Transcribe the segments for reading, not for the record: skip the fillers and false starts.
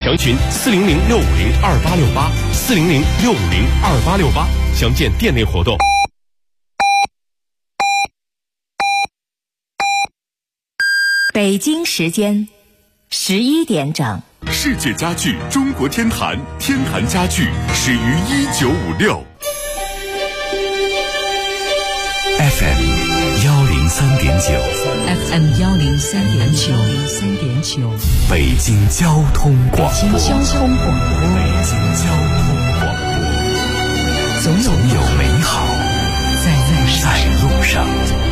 详询400-650-2868，400-650-2868，详见店内活动。 北京时间11点整。 世界家具中国天坛，天坛家具始于1956。FM 103.9，FM 103.9， 北京交通广播，总有美好在路上。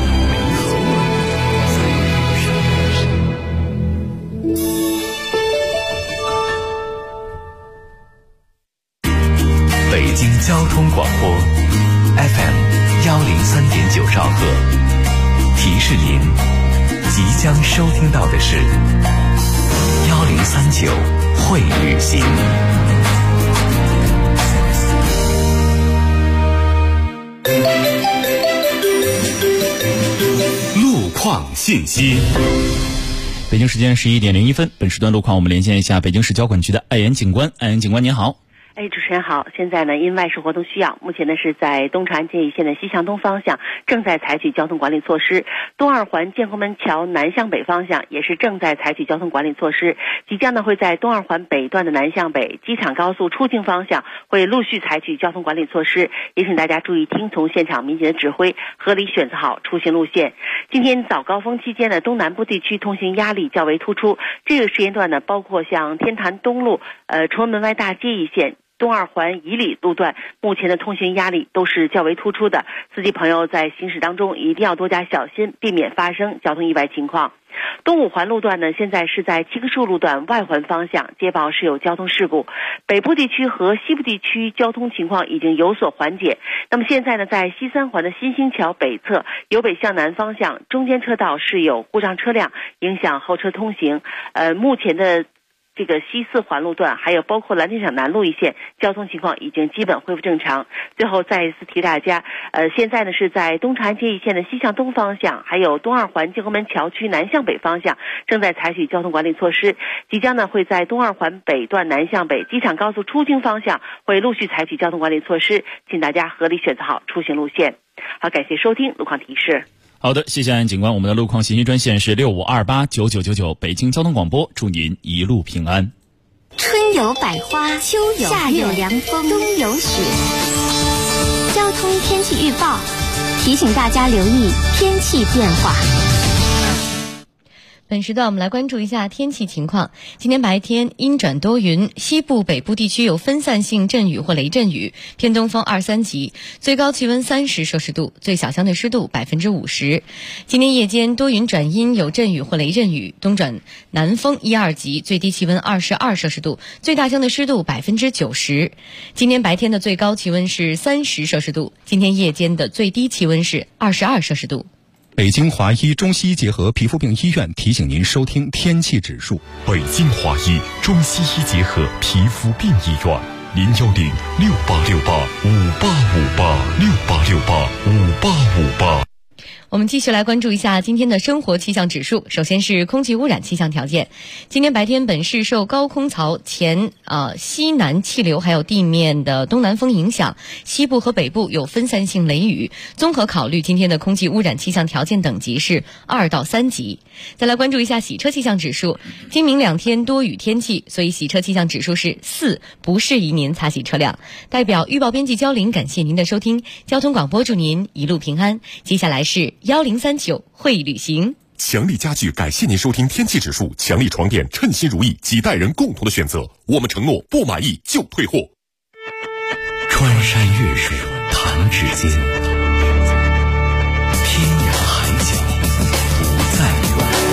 北京交通广播 FM 103.9兆赫，提示您即将收听到的是1039会旅行。路况信息。 北京时间11点01分，本时段路况我们连线一下北京市交管局的艾岩警官。艾岩警官您好。 主持人好，现在呢因外事活动需要，目前呢是在东长安建义线的西向东方向正在采取交通管理措施，东二环建国门桥南向北方向也是正在采取交通管理措施，即将呢会在东二环北段的南向北机场高速出境方向会陆续采取交通管理措施，也请大家注意听从现场民警的指挥，合理选择好出行路线。今天早高峰期间呢，东南部地区通行压力较为突出，这个时间段呢包括像天坛东路、崇文门外大街一线、东二环以里路段目前的通行压力都是较为突出的，司机朋友在行驶当中一定要多加小心，避免发生交通意外情况。东五环路段呢，现在是在七棵树路段外环方向接报是有交通事故，北部地区和西部地区交通情况已经有所缓解。那么现在呢，在西三环的新兴桥北侧由北向南方向中间车道是有故障车辆影响后车通行，目前的这个西四环路段还有包括蓝天场南路一线交通情况已经基本恢复正常。最后再一次提大家，现在呢是在东长安街一线的西向东方向还有东二环建国门桥区南向北方向正在采取交通管理措施，即将呢会在东二环北段南向北机场高速出境方向会陆续采取交通管理措施，请大家合理选择好出行路线。好，感谢收听路况提示。 好的，谢谢安警官。我们的路况信息专线是65289999，北京交通广播，祝您一路平安。 春有百花，秋有夏有凉风，冬有雪。交通天气预报提醒大家留意天气变化。 本时段我们来关注一下天气情况。今天白天阴转多云，西部北部地区有分散性阵雨或雷阵雨，偏东风2、3级，最高气温30摄氏度，最小相对湿度50%。今天夜间多云转阴，有阵雨或雷阵雨，东转南风1、2级，最低气温22摄氏度，最大相对湿度90%。今天白天的最高气温是30摄氏度，今天夜间的最低气温是22摄氏度。 北京华医中西医结合皮肤病医院提醒您收听天气指数。 北京华医中西医结合皮肤病医院，010-6868-5858，6868-5858。 我们继续来关注一下今天的生活气象指数。首先是空气污染气象条件。今天白天本市受高空槽前西南气流还有地面的东南风影响，西部和北部有分散性雷雨。综合考虑今天的空气污染气象条件等级是2到3级。再来关注一下洗车气象指数。今明2天多雨天气，所以洗车气象指数是4，不适宜您擦洗车辆。代表预报编辑焦玲感谢您的收听，交通广播祝您一路平安。接下来是1039会旅行。 强力家具感谢您收听天气指数，强力床垫称心如意，几代人共同的选择，我们承诺不满意就退货。 穿山越水弹指间，天涯海角不再远。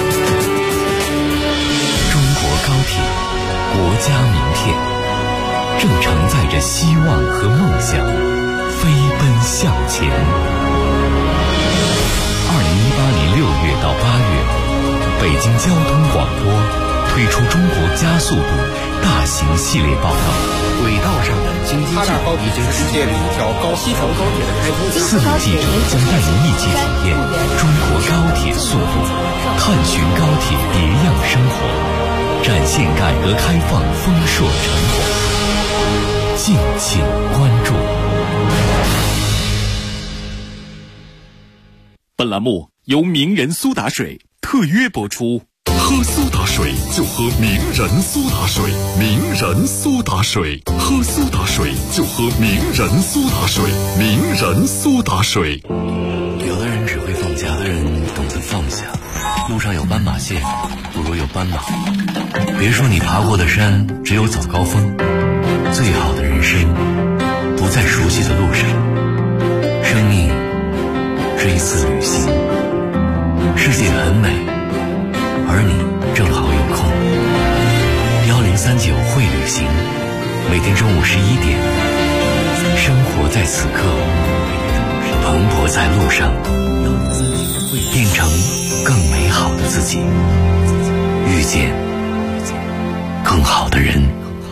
中国高铁，国家名片，正承载着希望和梦想，飞奔向前。2018年6月到8月，北京交通广播推出中国加速度大型系列报道。轨道上的京津冀已经世界里一条西条高铁的开通，4名记者将带您一起体验中国高铁速度，探寻高铁别样生活。 展现改革开放丰硕成果。敬请关注。 本栏目由名人苏打水特约播出。 喝苏打水就喝名人苏打水，名人苏打水，喝苏打水就喝名人苏打水，名人苏打水。 有的人只会放假，有的人懂得放下。路上有斑马线，不如有斑马。别说你爬过的山只有早高峰，最好的人生不在熟悉的路上。生命是一次旅行，世界很美，而你正好有空。1039会旅行，每天中午11点，生活在此刻，蓬勃在路上，变成更美好的自己，遇见更好的人。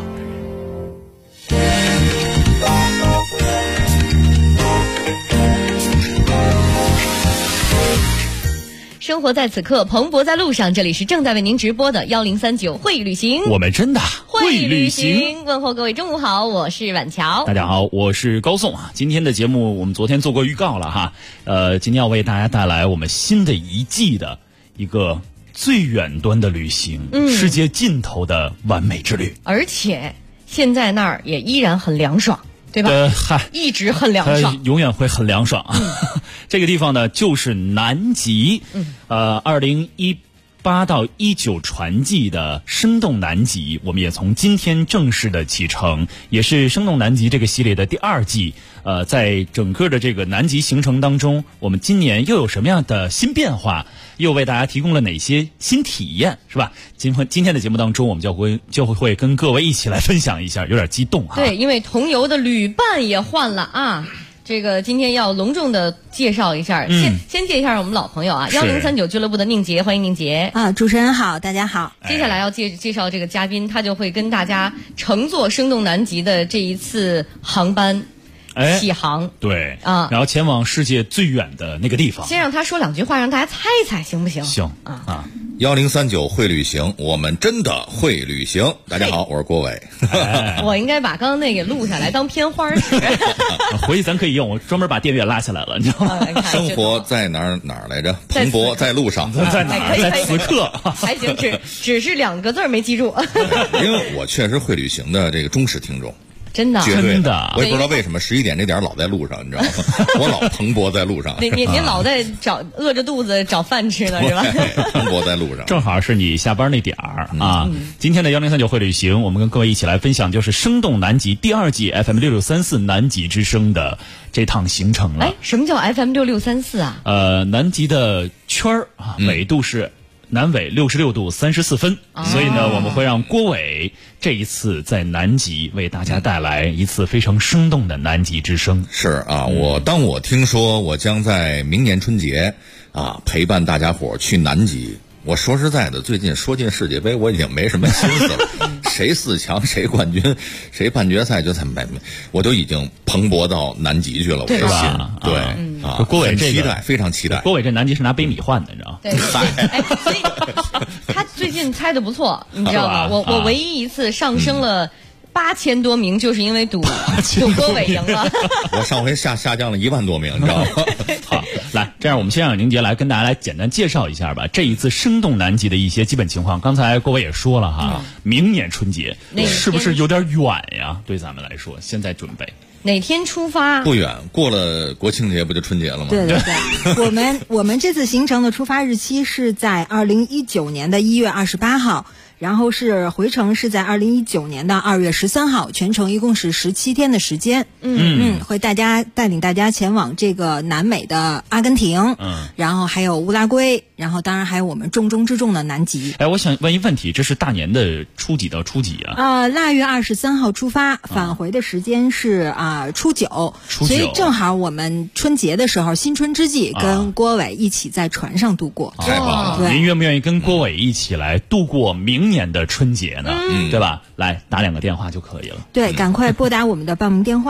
生活在此刻，蓬勃在路上。这里是正在为您直播的1039会旅行， 我们真的会旅行。问候各位中午好，我是婉乔。 大家好，我是高颂啊。今天的节目我们昨天做过预告了哈，今天要为大家带来我们新的一季的一个最远端的旅行，世界尽头的完美之旅。 而且现在那儿也依然很凉爽，对吧？一直很凉爽， 永远会很凉爽啊。这个地方呢，就是南极。2018到19船季的生动南极，我们也从今天正式的启程，也是生动南极这个系列的第2季。在整个的这个南极行程当中，我们今年又有什么样的新变化？又为大家提供了哪些新体验，是吧？今天的节目当中，我们就会跟各位一起来分享一下，有点激动哈。 对，因为同游的旅伴也换了啊。这个今天要隆重的介绍一下，先介绍一下我们老朋友啊，1039俱乐部的宁杰，欢迎宁杰啊，主持人好，大家好。 接下来要介绍这个嘉宾，他就会跟大家乘坐生动南极的这一次航班起航， 对啊，然后前往世界最远的那个地方。 先让他说2句话，让大家猜一猜，行不行？ 行啊。 1039会旅行，我们真的会旅行。大家好，我是郭伟。 我应该把刚刚那给录下来当片花使。 回去咱可以用，我专门把电源拉下来了，你知道吗？ 生活在哪儿来着？蓬勃在路上。 在哪儿？在此刻。 还行，只是2个字没记住。 因为我确实会旅行的这个忠实听众。 真的， 绝对的，我也不知道为什么11点这点老在路上，你知道吗？我老蓬勃在路上。 你老在饿着肚子找饭吃呢，是吧？ 蓬勃在路上， 正好是你下班那点儿啊。今天的1039会旅行，我们跟各位一起来分享，就是生动南极第2季 FM 6634南极之声的这趟行程了。 什么叫 FM 6634啊？ 南极的圈儿啊，纬度是南纬66度34分，所以呢，我们会让郭伟这一次在南极为大家带来一次非常生动的南极之声。 是啊，当我听说我将在明年春节陪伴大家伙去南极，我说实在的，最近说进世界杯，我已经没什么心思了。谁4强，谁冠军，谁半决赛，我都已经蓬勃到南极去了。我的心，对郭伟期待，非常期待。 郭伟这南极是拿杯米换的，你知道吗？ 对，所以他最近猜的不错，你知道吗？我唯一一次上升了8000多名，就是因为赌郭伟赢了。 我上回下降了1万多名，你知道吗？ 好，来，这样我们先让宁杰来跟大家来简单介绍一下吧。这一次生动南极的一些基本情况，刚才郭伟也说了哈，明年春节是不是有点远呀？对咱们来说，现在准备哪天出发？ 不远，过了国庆节不就春节了吗？ 对，我们这次行程的出发日期是在2019年的1月28号。然后是回程是在2019年的2月13号，全程一共是17天的时间。会带领大家前往这个南美的阿根廷，然后还有乌拉圭，然后当然还有我们重中之重的南极。 我想问一问题，这是大年的初几到初几啊？ 腊月23号出发，返回的时间是初9，所以正好我们春节的时候，新春之际，跟郭伟一起在船上度过。 太棒了！ 您愿不愿意跟郭伟一起来度过明年的春节呢？对吧？来打2个电话就可以了。 对，赶快拨打我们的报名电话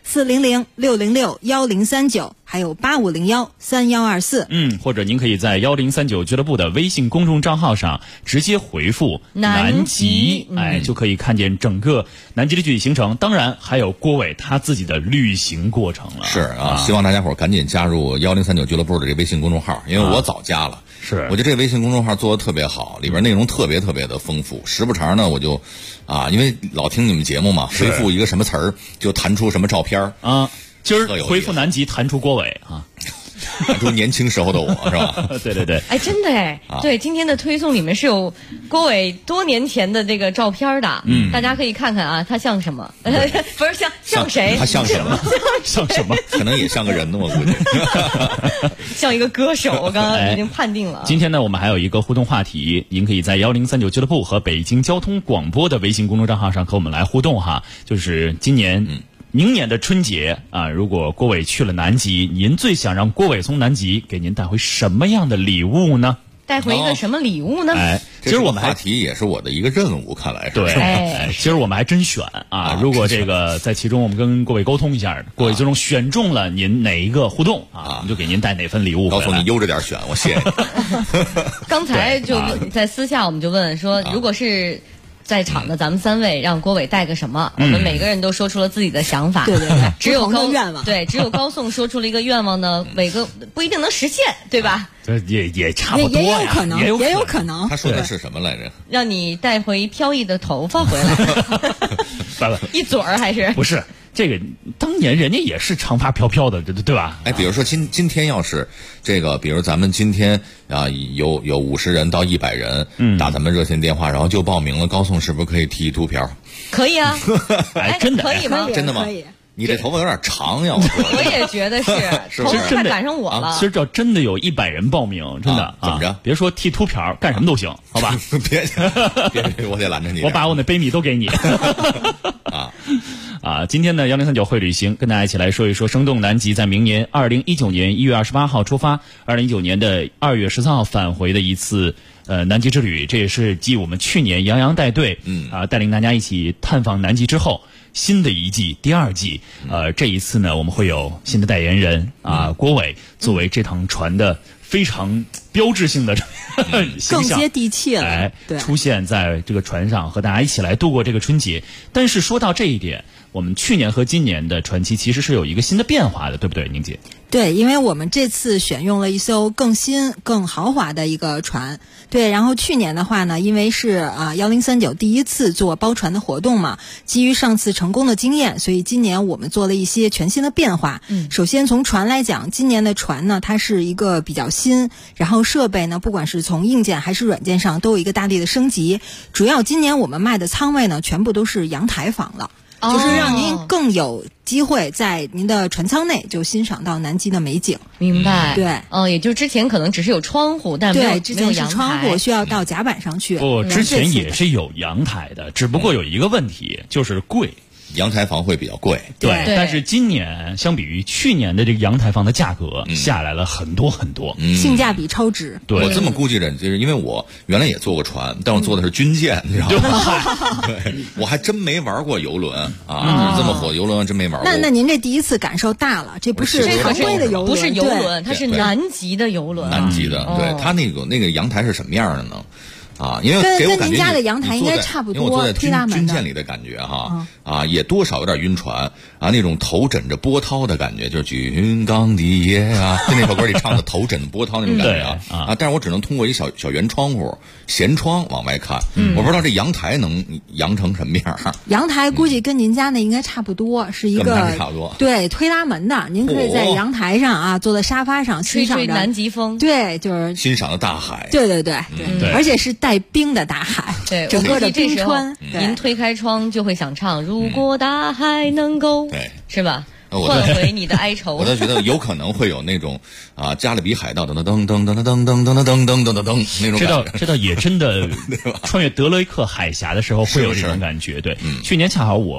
400-606-1039，还有8501-3124。 或者您可以在1039俱乐部的微信公众账号上直接回复南极，就可以看见整个南极的具体行程，当然还有郭伟他自己的旅行过程了。 是啊，希望大家伙赶紧加入1039俱乐部的这微信公众号，因为我早加了。 是， 我觉得这个微信公众号做的特别好，里边内容特别特别的丰富。时不常呢，我就因为老听你们节目嘛，回复一个什么词儿就弹出什么照片啊。今儿回复南极弹出郭伟啊， 弹出年轻时候的我是吧？ 对对对， 真的对，今天的推送里面是有郭伟多年前的这个照片的，大家可以看看啊，他像什么？不是像谁？ 他像什么？ 像什么？ 可能也像个人呢，我估计。 像一个歌手，我刚刚已经判定了。 今天呢，我们还有一个互动话题，您可以在1039俱乐部和北京交通广播的微信公众账号上和我们来互动哈，就是今年。明年的春节如果郭伟去了南极，您最想让郭伟从南极给您带回什么样的礼物呢？ 带回一个什么礼物呢？ 其实我们话题也是我的一个任务，看来是。 对，其实我们还真选如果这个在其中我们跟郭伟沟通一下，郭伟最终选中了您哪一个互动我们就给您带哪份礼物。 告诉你悠着点选，我谢谢你。 刚才就在私下我们就问说，如果是在场的咱们3位让郭伟带个什么，我们每个人都说出了自己的想法。 对对对， 只有愿望。 对，只有高颂说出了一个愿望呢，伟哥不一定能实现，对吧？ 也差不多呀， 也有可能。 他说的是什么来着？ 让你带回飘逸的头发回来。一嘴儿还是？ 不是。这个当年人家也是长发飘飘的，对吧？ 比如说今天要是这个，比如咱们今天有50人到100人，打咱们热线电话，然后就报名了，高颂是不是可以剃秃瓢？ 可以啊， 真的可以吗？ 真的吗？你这头发有点长呀， 我也觉得是，头发快赶上我了。 其实这真的有100人报名，真的怎么着？ 别说剃秃瓢，干什么都行，好吧？ 别，我得拦着你。 我把我那杯米都给你。今天呢1039会旅行跟大家一起来说一说生动南极在明年2019年1月28号出发，2019年的2月13号返回的一次南极之旅，这也是继我们去年洋洋带队带领大家一起探访南极之后新的一季第2季。这一次呢我们会有新的代言人郭伟作为这趟船的非常标志性的形象， 更接地气了， 出现在这个船上和大家一起来度过这个春节。但是说到这一点，我们去年和今年的船期其实是有一个新的变化的，对不对，宁姐？ 对，因为我们这次选用了一艘更新、更豪华的一个船。对，然后去年的话呢，因为是1039第一次做包船的活动嘛，基于上次成功的经验，所以今年我们做了一些全新的变化。首先从船来讲，今年的船呢，它是一个比较新，然后设备呢，不管是从硬件还是软件上，都有一个大力的升级。主要今年我们卖的舱位呢，全部都是阳台房了。就是让您更有机会在您的船舱内就欣赏到南极的美景。 明白。 对， 也就之前可能只是有窗户，但对，之前是窗户需要到甲板上去。 之前也是有阳台的，只不过有一个问题，就是贵。 阳台房会比较贵， 对，但是今年相比于去年的这个阳台房的价格下来了很多很多， 性价比超值。 对，我这么估计着，就是因为我原来也坐过船，但我坐的是军舰，你知道吗？对，我还真没玩过游轮这么火的游轮真没玩过。 那您这第一次感受大了，这不是常规的游轮， 不是游轮，它是南极的游轮。 南极的，对，它那个阳台是什么样的呢？因为给我感觉跟您家的阳台应该差不多， 因为我坐在军舰里的感觉也多少有点晕船那种头枕着波涛的感觉，就是军港的夜就那首歌里唱的头枕波涛那种感觉但是我只能通过一小圆窗户舷窗往外看，我不知道这阳台能扬成什么样。 阳台估计跟您家那应该差不多，是一个差不多对推拉门的，您可以在阳台上坐在沙发上欣赏着吹南极风， 对，就是欣赏的大海， 对，而且是带冰的大海， 对， 整个的冰川。 您推开窗就会想唱，如果大海能够， 对， 是吧？换回你的哀愁。 我倒觉得有可能会有那种加勒比海盗噔噔噔噔噔噔噔噔噔噔噔噔噔那种感觉。 这倒也真的穿越德雷克海峡的时候会有这种感觉。对，去年恰好我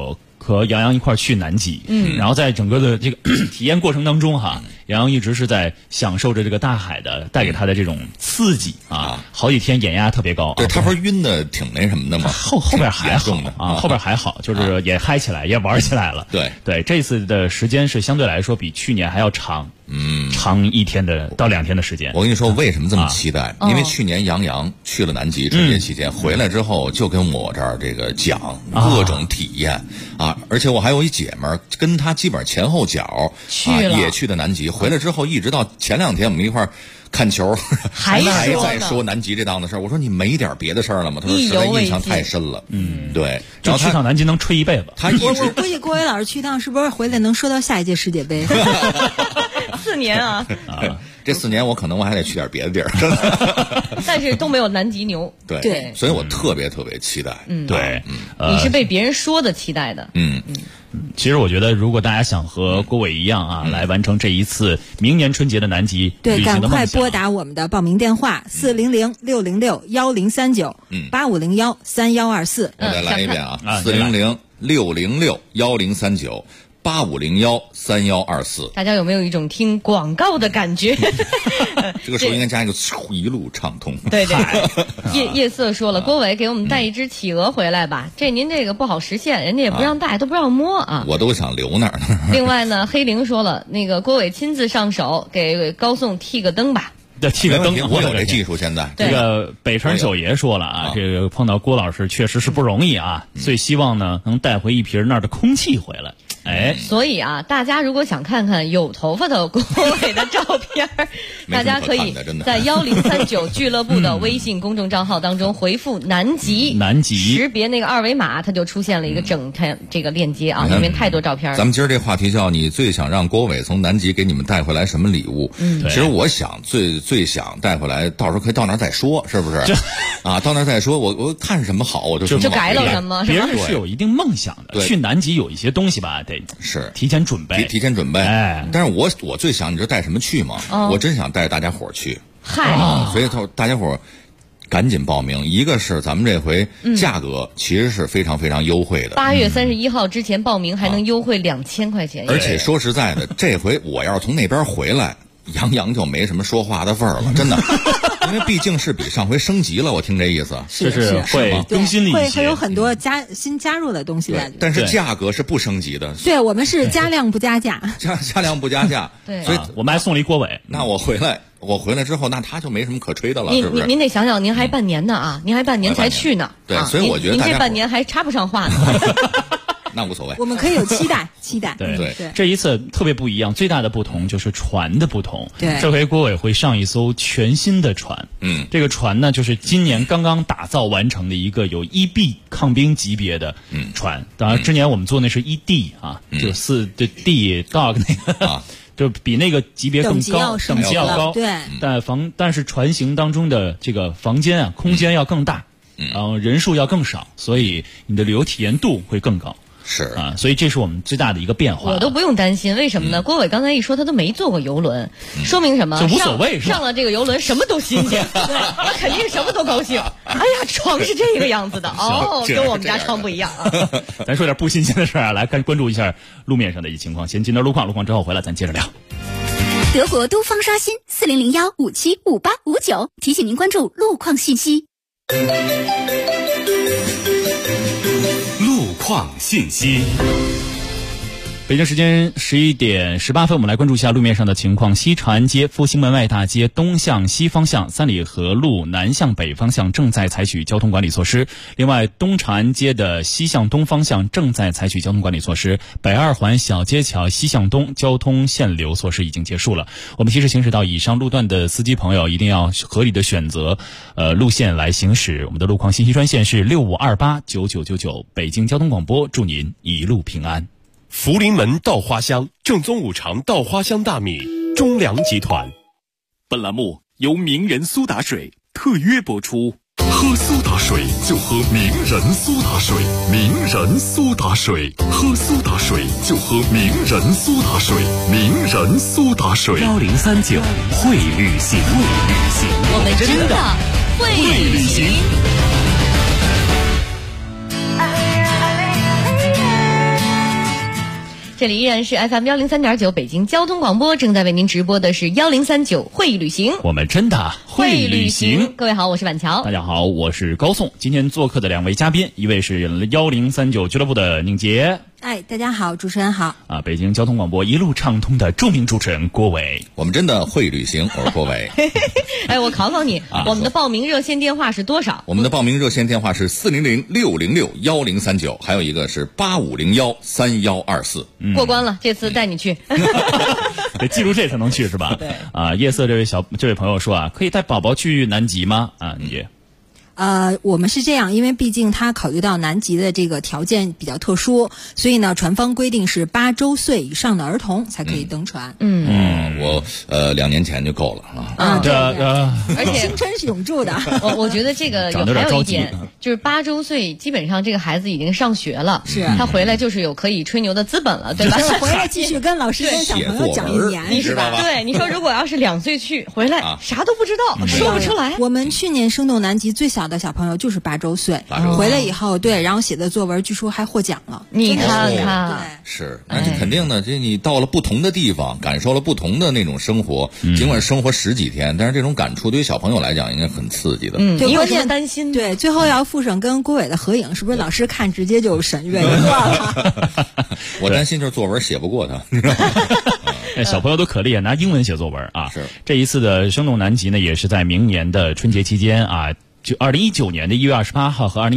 和杨洋一块儿去南极，然后在整个的这个体验过程当中哈，杨洋一直是在享受着这个大海的带给他的这种刺激啊，好几天眼压特别高。 对，他不是晕的挺那什么的吗？ 后边还好啊，后边还好，就是也嗨起来，也玩起来了。对，这次的时间是相对来说比去年还要长。长1天到2天的时间。 我跟你说为什么这么期待？因为去年杨洋去了南极春节期间，回来之后就跟我这儿这个讲各种体验啊，而且我还有一姐们儿跟他基本上前后脚也去的南极，回来之后一直到前2天我们一块儿看球，还在说南极这档子事儿。我说你没点别的事儿了吗？他说实在印象太深了。对， 就去趟南极能吹一辈子。 我估计郭伟老师去趟是不是回来能说到下一届世界杯 ？4年啊！ 这4年我可能还得去点别的地儿， 但是都没有南极牛。 对，所以我特别特别期待。 对， 你是被别人说的期待的。 其实我觉得，如果大家想和郭伟一样啊，来完成这一次明年春节的南极旅行的梦想， 对，赶快拨打我们的报名电话400-606-1039，8501-3124。 我再来一遍啊，400-606-1039。8501-3124， 大家有没有一种听广告的感觉？ 这个时候应该加一个一路畅通。 对，夜色说了，郭伟给我们带一只企鹅回来吧，您这个不好实现，人家也不让带，都不让摸啊。 我都想留那儿呢。 另外呢，黑灵说了，那个郭伟亲自上手给高颂剃个灯吧。 对，剃个灯， 我有这技术。现在这个北城九爷说了啊，这个碰到郭老师确实是不容易啊，最希望呢能带回一瓶那儿的空气回来。 所以啊，大家如果想看看有头发的郭伟的照片，大家可以在1039俱乐部的微信公众账号当中回复南极，识别那个2维码，它就出现了一个整条这个链接啊，里面太多照片了。 咱们今儿这话题叫你最想让郭伟从南极给你们带回来什么礼物？其实我想最想带回来，到时候可以到那儿再说，是不是？啊，到那儿再说，我看什么好我就改了什么。 别人是有一定梦想的，去南极有一些东西吧，得是提前准备。 但是我最想，你知道带什么去吗？我真想带大家伙儿去。所以大家伙儿赶紧报名。一个是咱们这回价格其实是非常非常优惠的 ，8月31号之前报名还能优惠2000块钱。 而且说实在的，这回我要是从那边回来，杨洋就没什么说话的份儿了，真的。因为毕竟是比上回升级了，我听这意思， 是会更新了一些， 会有很多新加入的东西在里面。 但是价格是不升级的。 对，我们是加量不加价， 加量不加价。 对， 所以我们还送了一郭伟。 那我回来之后，那他就没什么可吹的了，是不是？ 您得想想，您还半年呢啊，您还半年才去呢。 对，所以我觉得您这半年还插不上话呢。 那无所谓， 我们可以有期待。 对，这一次特别不一样，最大的不同就是船的不同。 对， 这回郭伟会上一艘全新的船。这个船呢，就是今年刚刚打造完成的一个有1B 抗冰级别的船。当然，之前我们做那是1D 啊，就4D Dog 那个就比那个级别更高，等级要高。 对， 但是船型当中的这个房间啊，空间要更大，然后人数要更少，所以你的旅游体验度会更高。 是啊，所以这是我们最大的一个变化。 我都不用担心，为什么呢？郭伟刚才一说他都没坐过游轮，说明什么？ 就无所谓， 上了这个游轮什么都新鲜，对，他肯定什么都高兴。哎呀，床是这个样子的哦，跟我们家床不一样啊。 咱说点不新鲜的事儿啊，来关注一下路面上的一些情况。先进到路况之后回来咱接着聊。 德国东方刷新4001575859，提醒您关注路况信息。 路况信息。 北京时间11点18分，我们来关注一下路面上的情况。西长安街、复兴门外大街东向西方向、三里河路南向北方向正在采取交通管理措施。另外，东长安街的西向东方向正在采取交通管理措施。北二环小街桥西向东交通限流措施已经结束了。我们提示行驶到以上路段的司机朋友一定要合理的选择路线来行驶。我们的路况信息专线是65289999，北京交通广播，祝您一路平安。 福临门稻花香，正宗五常稻花香大米，中粮集团。 本栏目由名人苏打水特约播出。 喝苏打水就喝名人苏打水，名人苏打水，喝苏打水就喝名人苏打水，名人苏打水。 1039会旅行， 我们真的会旅行。 这里依然是 FM103.9北京交通广播，正在为您直播的是1039会旅行。 我们真的会旅行。 各位好，我是板桥。 大家好，我是高颂。今天做客的两位嘉宾，一位是1039俱乐部的宁杰。 哎，大家好，主持人好。 啊，北京交通广播一路畅通的著名主持人郭伟。 我们真的会旅行，我是郭伟。 哎，我考考你，我们的报名热线电话是多少？ 我们的报名热线电话是400-606-1039，还有一个是8501-3124。 过关了，这次带你去。 得记住这才能去是吧？ 对。 啊，夜色这位朋友说啊，可以带宝宝去南极吗？啊，宁杰。 我们是这样，因为毕竟他考虑到南极的这个条件比较特殊，所以呢，船方规定是8周岁以上的儿童才可以登船。 我2年前就够了啊。 而且青春是永驻的。 我觉得这个还有一点，就是8周岁，基本上这个孩子已经上学了， 是他回来就是有可以吹牛的资本了，对吧？ 回来继续跟老师跟小朋友讲一年， 你知道吧？对，你说如果要是2岁去回来，啥都不知道，说不出来。 我们去年生动南极最小的小朋友就是8周岁，回来以后，对，然后写的作文据说还获奖了。 你看看， 是，那就肯定的，这你到了不同的地方，感受了不同的那种生活，尽管生活10几天，但是这种感触对于小朋友来讲应该很刺激的。 你有什么担心？ 对，最后要附上跟郭伟的合影，是不是老师看直接就审阅一段了？ 我担心就是作文写不过他。 小朋友都可厉害，拿英文写作文啊。 是， 这一次的生动南极呢，也是在明年的春节期间啊。就2019年的1月28号和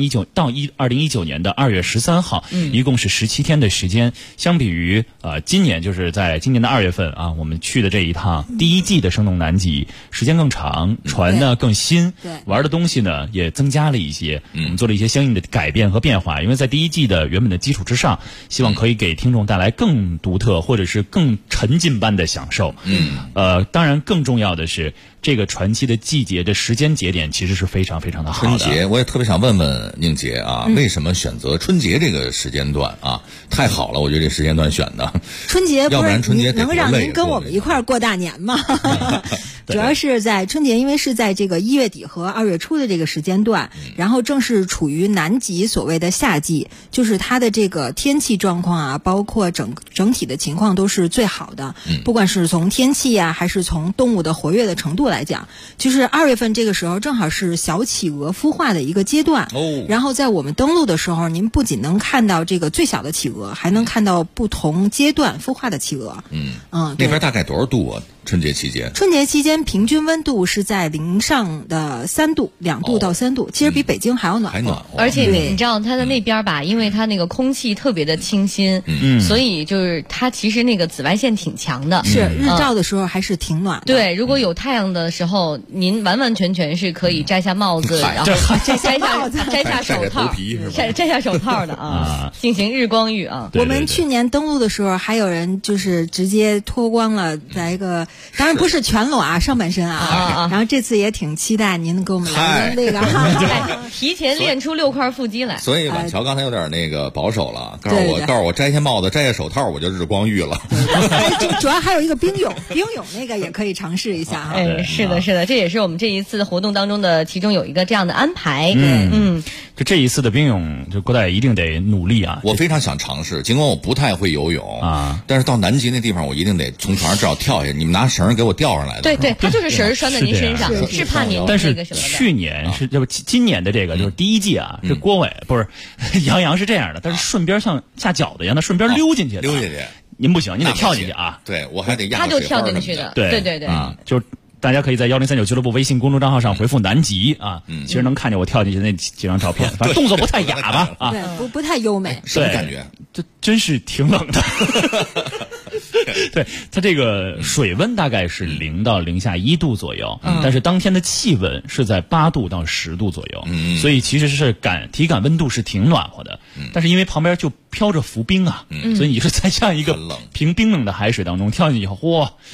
2019年的2月13号，一共是17天的时间。相比于今年，就是在今年的2月份啊，我们去的这一趟第一季的生动南极，时间更长，船呢更新，玩的东西呢也增加了一些，我们做了一些相应的改变和变化。因为在第一季的原本的基础之上，希望可以给听众带来更独特或者是更沉浸般的享受。当然更重要的是，这个传奇的季节的时间节点其实是非常非常的好的。 春节，我也特别想问问宁杰啊，为什么选择春节这个时间段啊？太好了，我觉得这时间段选的。 春节要不然春节能让您跟我们一块儿过大年吗？主要是在春节，因为是在这个1月底和2月初的这个时间段，然后正是处于南极所谓的夏季，就是它的这个天气状况啊，包括整体的情况都是最好的。不管是从天气啊，还是从动物的活跃的程度来讲，就是2月份这个时候正好是小企鹅孵化的一个阶段。然后在我们登陆的时候，您不仅能看到这个最小的企鹅，还能看到不同阶段孵化的企鹅。 那边大概多少度啊？春节期间？ 春节期间平均温度是在0上的3度，2度到3度，其实比北京还要暖和。 还暖和。 而且你知道它的那边吧，因为它那个空气特别的清新，所以就是它其实那个紫外线挺强的。 是日照的时候还是挺暖的。 对，如果有太阳的时候，您完完全全是可以摘下帽子，然后摘下手套，摘下手套的啊，进行日光浴啊。 我们去年登陆的时候，还有人就是直接脱光了，来一个，当然不是全裸啊，上半身啊。然后这次也挺期待您给我们来那个， 提前练出6块腹肌来。 所以板桥刚才有点那个保守了，告诉我摘下帽子，摘下手套，我就日光浴了。 主要还有一个冰泳那个也可以尝试一下哈。 是的，这也是我们这一次的活动当中的其中有一个这样的安排。 这一次的冰泳，就郭大爷一定得努力啊！ 我非常想尝试，尽管我不太会游泳啊，但是到南极那地方，我一定得从船上至少跳下去。你们拿绳给我吊上来的。 对，他就是绳拴在您身上，是怕您但是去年是就是今年的这个就是第一季啊，是郭伟不是杨洋是这样的，但是顺便像下饺子一样，他顺便溜进去。您不行，您得跳进去啊！ 对，我还得他就跳进去的。对啊，就是大家可以在1039俱乐部微信公众账号上回复南极啊，其实能看见我跳进去那几张照片，反正动作不太雅吧啊， 对，不太优美， 什么感觉？ 这真是挺冷的。对，它这个水温大概是0到零下1度左右，但是当天的气温是在8度到10度左右，所以其实是体感温度是挺暖和的。但是因为旁边就飘着浮冰啊，所以你是在像一个冰冷的海水当中跳进去以后，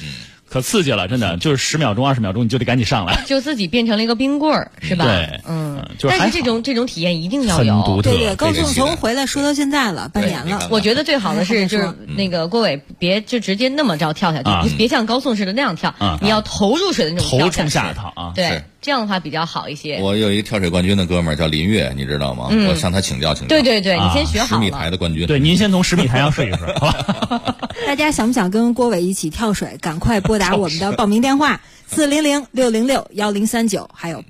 可刺激了，真的就是10秒钟、20秒钟你就得赶紧上来， 就自己变成了一个冰棍儿，是吧？ 对，就是但是这种体验一定要有， 很独特。 对，高颂从回来说到现在了，半年了。 我觉得最好的是就是那个郭伟别就直接那么着跳下去，你别像高颂似的那样跳，你要投入水的那种跳， 头冲下头啊， 对，这样的话比较好一些。 我有一个跳水冠军的哥们儿叫林月，你知道吗？我向他请教。 对，你先学好了。 10米台的冠军， 对，您先从10米台上试一试，好吧？ 大家想不想跟郭伟一起跳水？赶快拨打我们的报名电话400-606-1039，还有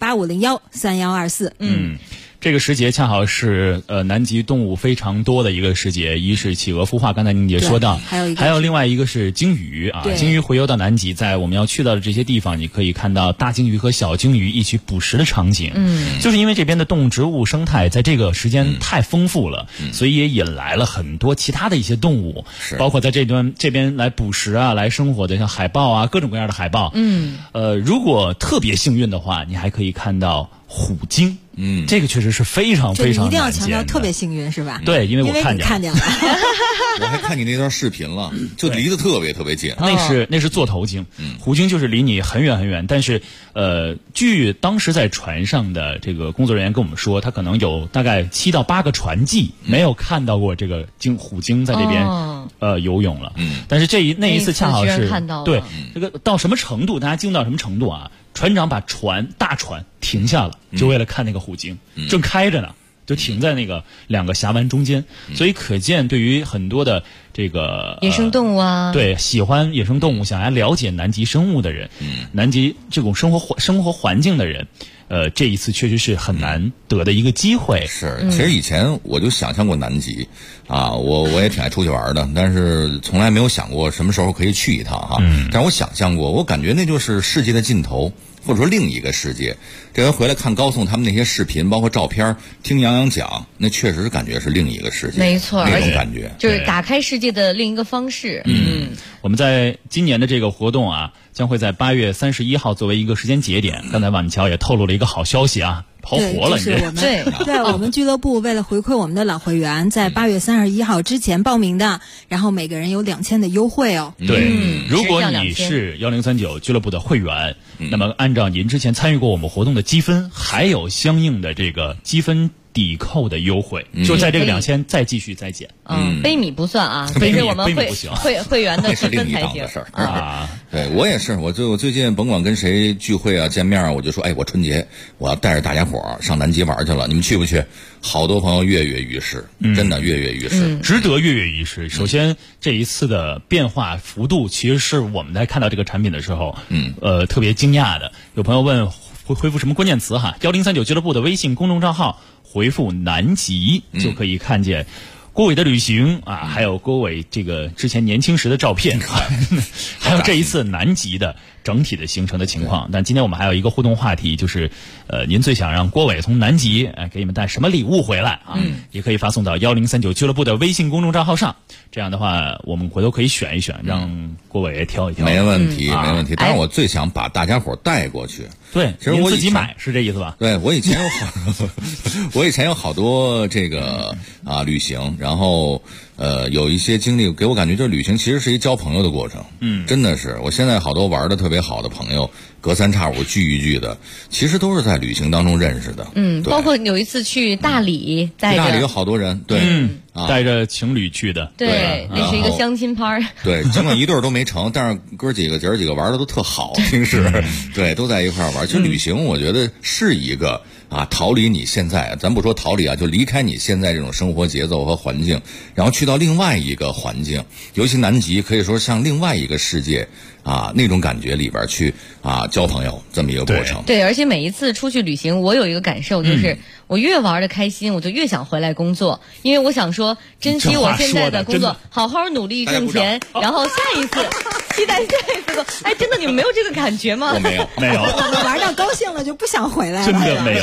8501-3124。 这个时节恰好是南极动物非常多的一个时节，一是企鹅孵化，刚才您也说到，还有另外一个是鲸鱼啊。鲸鱼洄游到南极，在我们要去到的这些地方，你可以看到大鲸鱼和小鲸鱼一起捕食的场景。就是因为这边的动植物生态在这个时间太丰富了，所以也引来了很多其他的一些动物，包括在这边来捕食啊，来生活的，像海豹啊，各种各样的海豹。如果特别幸运的话，你还可以看到虎鲸。这个确实是非常非常难见的。 一定要强调特别幸运是吧？ 对，因为我看见了。 我还看你那段视频了，就离得特别特别近。 那是座头鲸，虎鲸就是离你很远很远。但是据当时在船上的这个工作人员跟我们说，他可能有大概7到8个船季没有看到过这个虎鲸在这边游泳了。但是那一次恰好是对这个到什么程度，大家惊到什么程度啊？船长把大船停下了，就为了看那个虎鲸，正开着呢，就停在那个2个峡湾中间。所以可见，对于很多的这个野生动物啊， 对喜欢野生动物、想要了解南极生物的人，南极这种生活环境的人，这一次确实是很难得的一个机会。 是，其实以前我就想象过南极啊，我也挺爱出去玩的，但是从来没有想过什么时候可以去一趟哈。但是我想象过，我感觉那就是世界的尽头。或者说另一个世界，这回回来看高颂他们那些视频，包括照片，听杨洋讲，那确实感觉是另一个世界， 没错， 那种感觉就是打开世界的另一个方式。 我们在今年的这个活动啊，将会在8月31号作为一个时间节点。刚才婉乔也透露了一个好消息啊，跑火了！ 对，我们俱乐部为了回馈我们的老会员，在8月31号之前报名的，然后每个人有2000的优惠哦。 对，如果你是1039俱乐部的会员，那么按照您之前参与过我们活动的积分，还有相应的这个积分抵扣的优惠，就在这个2000再继续再减。 杯米不算啊，这是我们会员的积分才行啊。对，我也是，我最近甭管跟谁聚会啊、见面啊，我就说，我春节我要带着大家伙上南极玩去了，你们去不去？好多朋友跃跃欲试，真的跃跃欲试， 值得跃跃欲试。首先，这一次的变化幅度，其实是我们在看到这个产品的时候，特别惊讶的。有朋友问回复什么关键词哈？1039俱乐部的微信公众账号回复南极，就可以看见郭伟的旅行啊，还有郭伟这个之前年轻时的照片，还有这一次南极的整体的行程的情况。但今天我们还有一个互动话题，就是您最想让郭伟从南极给你们带什么礼物回来啊？也可以发送到1039俱乐部的微信公众账号上。这样的话，我们回头可以选一选，让郭伟挑一挑。 没问题，没问题。当然，我最想把大家伙带过去。 对， 其实我自己买是这意思吧？ 对，我以前有好多这个旅行，然后有一些经历给我感觉，就是旅行其实是一交朋友的过程。真的是，我现在好多玩的特别好的朋友，隔三差五聚一聚的，其实都是在旅行当中认识的。 包括有一次去大理， 大理有好多人，对， 带着情侣去的， 对，那是一个相亲趴。 对，尽管一对都没成，但是哥几个姐儿几个玩的都特好，平时对都在一块玩。其实旅行，我觉得是一个逃离你现在，咱不说逃离就离开你现在这种生活节奏和环境，然后去到另外一个环境，尤其南极可以说像另外一个世界那种感觉里边去交朋友这么一个过程。 对，而且每一次出去旅行，我有一个感受就是，我越玩的开心，我就越想回来工作，因为我想说珍惜我现在的工作，好好努力挣钱，然后下一次期待下一次。真的你们没有这个感觉吗？ 我没有。 我们玩到高兴了就不想回来了。 真的没有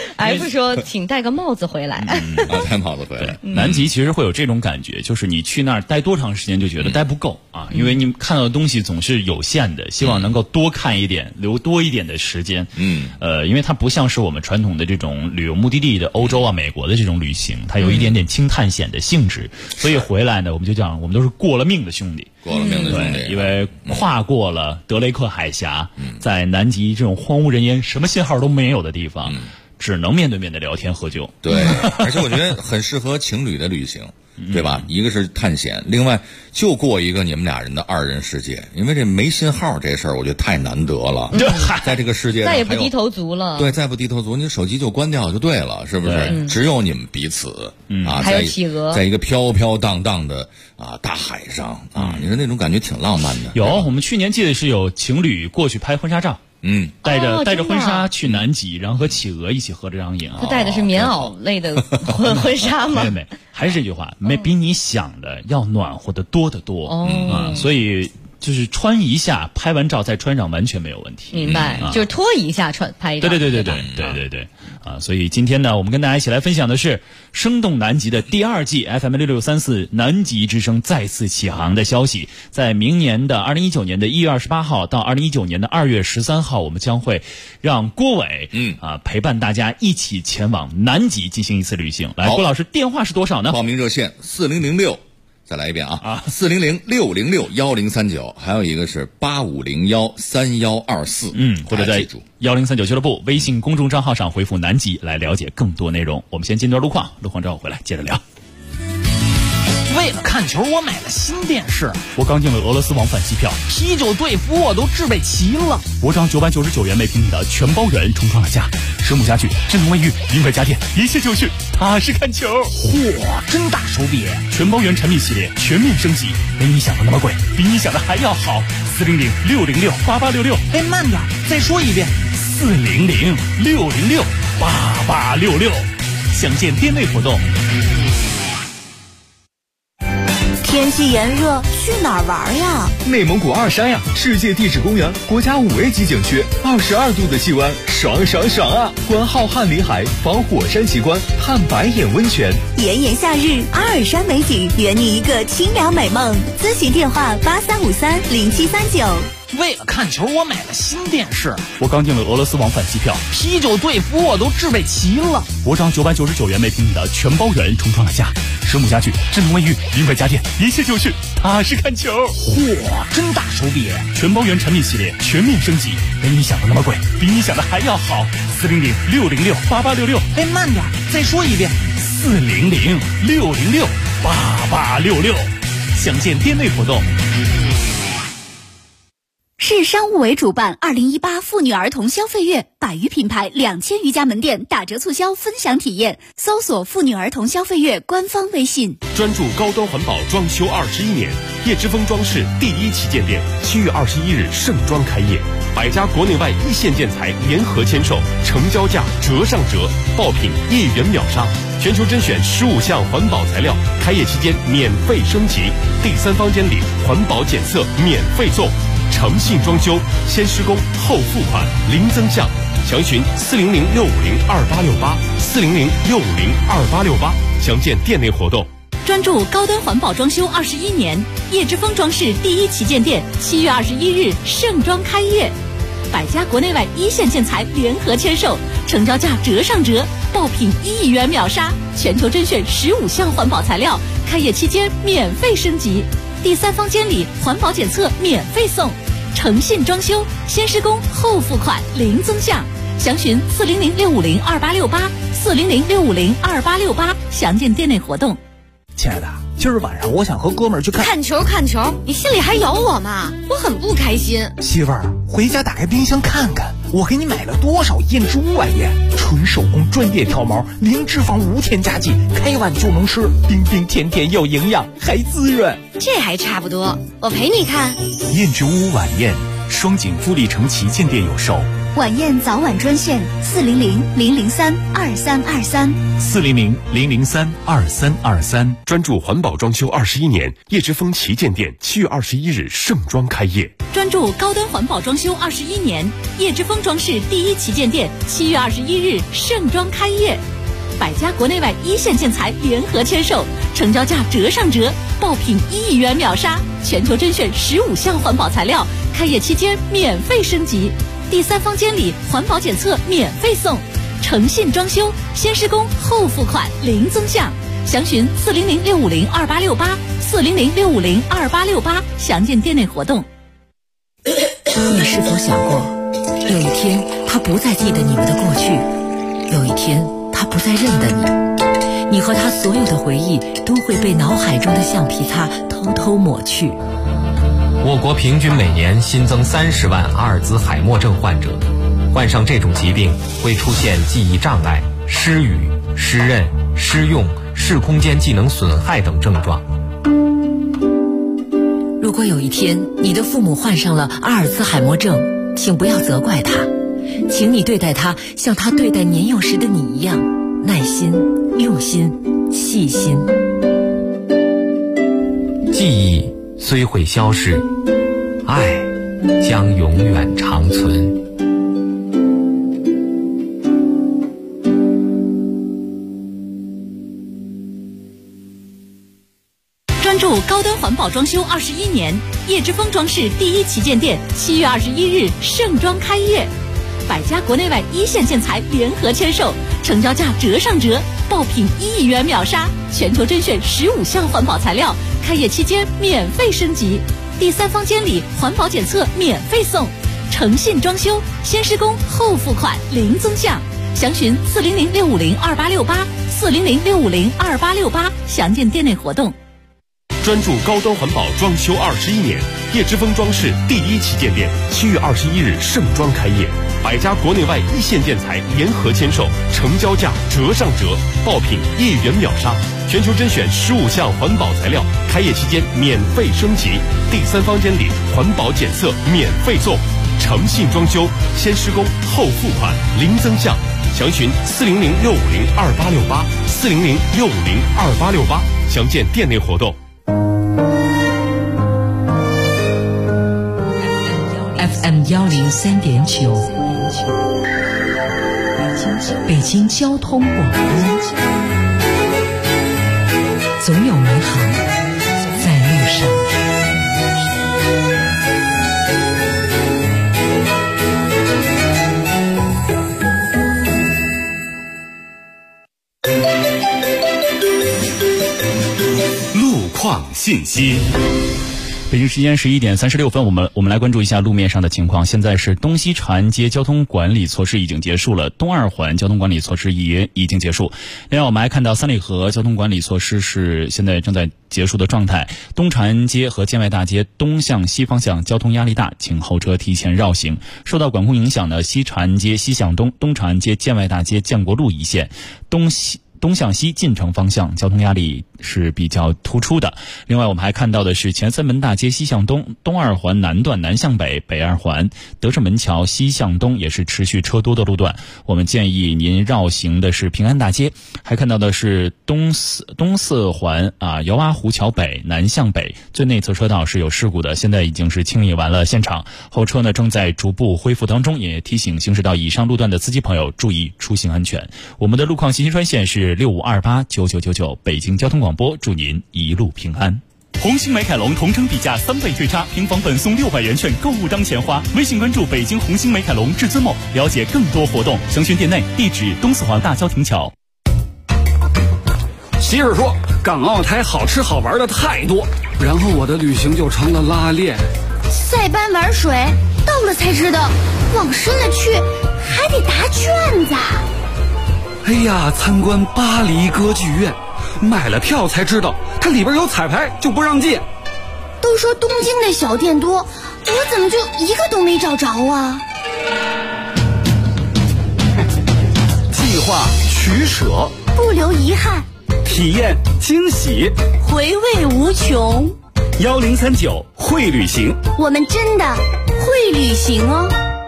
F 说请戴个帽子回来。 戴帽子回来。 南极其实会有这种感觉，就是你去那儿待多长时间就觉得待不够因为你看到的东西总是有限的，希望能够多看一点，留多一点的时间。因为它不像是我们传统的这种旅游目的地的欧洲美国的这种旅行，它有一点点轻探险的性质，所以回来呢，我们就讲我们都是过了命的兄弟。 过了命的兄弟， 因为跨过了德雷克海峡，在南极这种荒无人烟、什么信号都没有的地方，只能面对面的聊天喝酒。 对，而且我觉得很适合情侣的旅行。对吧？一个是探险，另外就过一个你们俩人的二人世界。因为这没信号这事儿，我觉得太难得了。在这个世界上再也不低头族了。 对，再不低头族，你手机就关掉就对了，是不是？只有你们彼此啊， 还有企鹅， 在一个飘飘荡荡的大海上啊，你说那种感觉挺浪漫的。 有，我们去年记得是有情侣过去拍婚纱照。带着婚纱去南极，然后和企鹅一起合这张影。 他带的是棉袄类的婚纱吗？ 没，还是这句话，没比你想的要暖和的多得多。所以就是穿一下，拍完照再穿上完全没有问题。 明白，就是脱一下拍一张。 对。所以今天呢，我们跟大家一起来分享的是《生动南极》的第2季 FM6634 南极之声再次启航的消息。在明年的2019年的1月28号到2019年的2月13号，我们将会让郭伟陪伴大家一起前往南极进行一次旅行。来，郭老师，电话是多少呢？ 报名热线4006。再来一遍400-606-1039，还有一个是8501-3124， 或者在1039俱乐部微信公众账号上回复南极来了解更多内容。我们先进段路况之后回来接着聊。 为了看球，我买了新电视。 我刚订了俄罗斯往返机票， 啤酒队服我都置备齐了。 我涨999元每平米的全包圆重创了价，蛇母家具、智能卫浴、名牌家电，一切就绪，踏实看球。 嚯，真大手笔！ 全包圆产品系列全面升级，没你想的那么贵，比你想的还要好。400-606-8866。 哎，慢点，再说一遍。 400-606-8866。详见店内活动。 天气炎热，去哪儿玩呀？ 内蒙古二山呀，世界地质公园国家5A级景区，22度的气温，爽爽爽啊！观浩瀚林海，访火山奇观，探白眼温泉。 炎炎夏日，阿尔山美景，圆你一个清凉美梦。咨询电话83530739。 为了看球，我买了新电视。 我刚订了俄罗斯往返机票， 啤酒队服我都置备齐了。 我涨999元每平米的全包圆重创了价，蛇母家具、智能卫浴、名牌家电，一切就绪，踏实看球。 嚯，真大手笔！ 全包圆产品系列全面升级，没你想的那么贵，比你想的还要好。400-606-8866。 哎，慢点，再说一遍。 400-606-8866。详见店内活动。 市商务委主办2018妇女儿童消费月，100余品牌2000余家门店打折促销分享体验，搜索妇女儿童消费月官方微信。 专注高端环保装修21年，叶之峰装饰第1旗舰店7月21日盛装开业，100家国内外一线建材联合签售，成交价折上折，爆品1元秒杀，全球甄选15项环保材料，开业期间免费升级，第3方监理环保检测免费送。诚信装修，先施工后付款，零增项。详询400-650-2868，400-650-2868，详见店内活动。 专注高端环保装修21年，叶之峰装饰第1旗舰店7月21日盛装开业，100家国内外一线建材联合签售，成交价折上折，爆品1亿元秒杀，全球甄选15项环保材料，开业期间免费升级，第3方监理环保检测免费送。诚信装修，先施工后付款，零增项。详询400-650-2868，400-650-2868，详见店内活动。 亲爱的，今儿晚上我想和哥们儿去看球，你心里还有我吗？我很不开心。 媳妇儿，回家打开冰箱看看，我给你买了多少燕之屋晚宴，纯手工专业挑毛，零脂肪无添加剂，开碗就能吃，冰冰甜甜又营养，还滋润。 这还差不多，我陪你看。 燕之屋晚宴，双井富力城旗舰店有售。 晚宴早晚专线 400-003-2323，400-003-2323。 专注环保装修21年，叶之峰旗舰店7月21日盛装开业。 专注高端环保装修21年，叶之峰装饰第1旗舰店7月21日盛装开业，100家国内外一线建材联合签售，成交价折上折，爆品1亿元秒杀，全球甄选15项环保材料，开业期间免费升级，第3方监理环保检测免费送。诚信装修，先施工后付款，零增项。 详询400-650-2868，400-650-2868，详见店内活动。 你是否想过，有一天他不再记得你们的过去，有一天他不再认得你，你和他所有的回忆都会被脑海中的橡皮擦偷偷抹去。 我国平均每年新增30万阿尔兹海默症患者，患上这种疾病会出现记忆障碍、失语、失认、失用、视空间技能损害等症状。 如果有一天你的父母患上了阿尔兹海默症，请不要责怪他，请你对待他像他对待年幼时的你一样，耐心、用心、细心。 记忆虽会消逝，爱将永远长存。 专注高端环保装修21年，叶之峰装饰第一旗舰店7月21日盛装开业，百家国内外一线建材联合签售，成交价折上折，爆品1亿元秒杀，全球甄选15项环保材料，开业期间免费升级，第3房间里环保检测免费送，诚信装修，先施工后付款零增项，详询400-650-2868，400-650-2868，详见店内活动。 专注高端环保装修21年，叶之峰装饰第一旗舰店7月21日盛装开业，百家国内外一线建材联合签售，成交价折上折，爆品1亿元秒杀，全球甄选15项环保材料，开业期间免费升级，第3房间里环保检测免费送，诚信装修，先施工后付款零增项，详询400-650-2868，400-650-2868，详见店内活动。 FM 103.9，北京交通广播，总有美好在路上。 路况信息。 北京时间11点36分，我们来关注一下路面上的情况。现在是东西长安街交通管理措施已经结束了，东二环交通管理措施也已经结束。另外，我们还看到三里河交通管理措施是现在正在结束的状态。东长安街和建外大街东向西方向交通压力大，请后车提前绕行。受到管控影响呢，西长安街西向东、东长安街建外大街建国路一线东向西进城方向交通压力是比较突出的。另外，我们还看到的是前三门大街西向东、东二环南段南向北、北二环德胜门桥西向东也是持续车多的路段。我们建议您绕行的是平安大街。还看到的是东四环姚洼湖桥北南向北最内侧车道是有事故的，现在已经是清理完了现场，后车呢正在逐步恢复当中，也提醒行驶到以上路段的司机朋友注意出行安全。我们的路况信息专线是65289999，北京交通广播，祝您一路平安。 红星美凯龙同城比价3倍退差，平房本送600元券，购物当钱花。微信关注北京红星美凯龙至尊梦，了解更多活动。详询店内，地址东四环大郊亭桥。 媳妇说港澳台好吃好玩的太多，然后我的旅行就成了拉练。 塞班玩水，到了才知道，往深了去还得答卷子。 哎呀，参观巴黎歌剧院，买了票才知道它里边有彩排，就不让进。 都说东京的小店多，我怎么就一个都没找着啊？ 计划取舍， 不留遗憾， 体验惊喜， 回味无穷。 1039会旅行， 我们真的会旅行哦。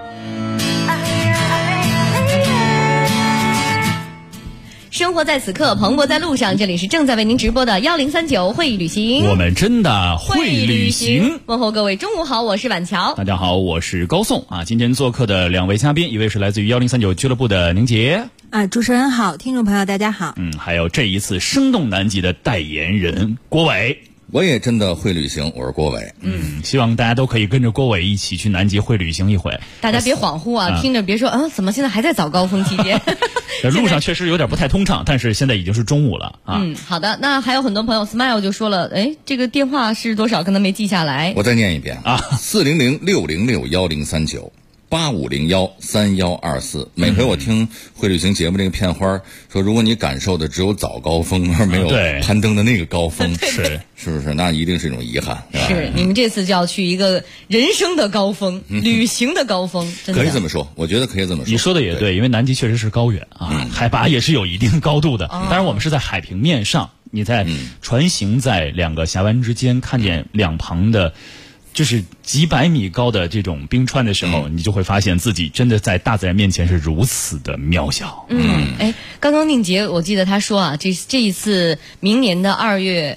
生活在此刻，蓬勃在路上。这里是正在为您直播的1039会旅行， 我们真的会旅行。 问候各位中午好，我是婉乔。 大家好，我是高颂啊。今天做客的2位嘉宾，一位是来自于1039俱乐部的宁杰主持人好，听众朋友大家好。 还有这一次生动南极的代言人郭伟。 我也真的会旅行，我是郭伟。 希望大家都可以跟着郭伟一起去南极会旅行一回。 大家别恍惚啊，听着别说怎么现在还在早高峰期间？ 路上确实有点不太通畅，但是现在已经是中午了啊。 好的，那还有很多朋友 Smile 就说了，这个电话是多少？可能没记下来。 我再念一遍啊，400-606-1039。8501-3124，每回我听会旅行节目这个片花说，如果你感受的只有早高峰而没有攀登的那个高峰，是不是？那一定是一种遗憾。 是，你们这次就要去一个人生的高峰，旅行的高峰，真的可以这么说，我觉得可以这么说。 你说的也对，因为南极确实是高原啊，海拔也是有一定高度的。当然，我们是在海平面上，你在船行在两个峡湾之间，看见两旁的。就是几百米高的这种冰川的时候，你就会发现自己真的在大自然面前是如此的渺小。 刚刚宁杰我记得他说啊，这一次明年的1月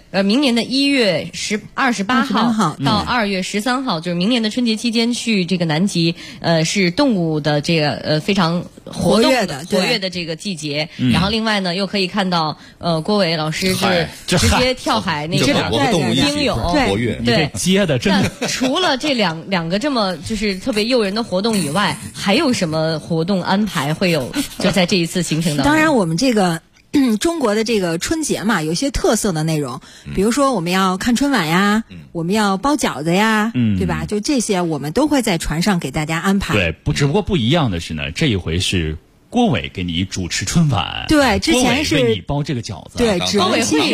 28号到2月13号，就是明年的春节期间去这个南极，是动物的这个非常活跃的这个季节。然后另外呢，又可以看到郭伟老师是直接跳海那个冰泳， 活跃， 对，接的真的。 除了这两个这么就是特别诱人的活动以外，还有什么活动安排会有？就在这一次行程当中。 当然，我们这个中国的这个春节嘛，有一些特色的内容，比如说我们要看春晚呀，我们要包饺子呀，对吧？就这些，我们都会在船上给大家安排。 对，只不过不一样的是呢，这一回是郭伟给你主持春晚， 对，之前是为你包这个饺子， 对， 郭伟会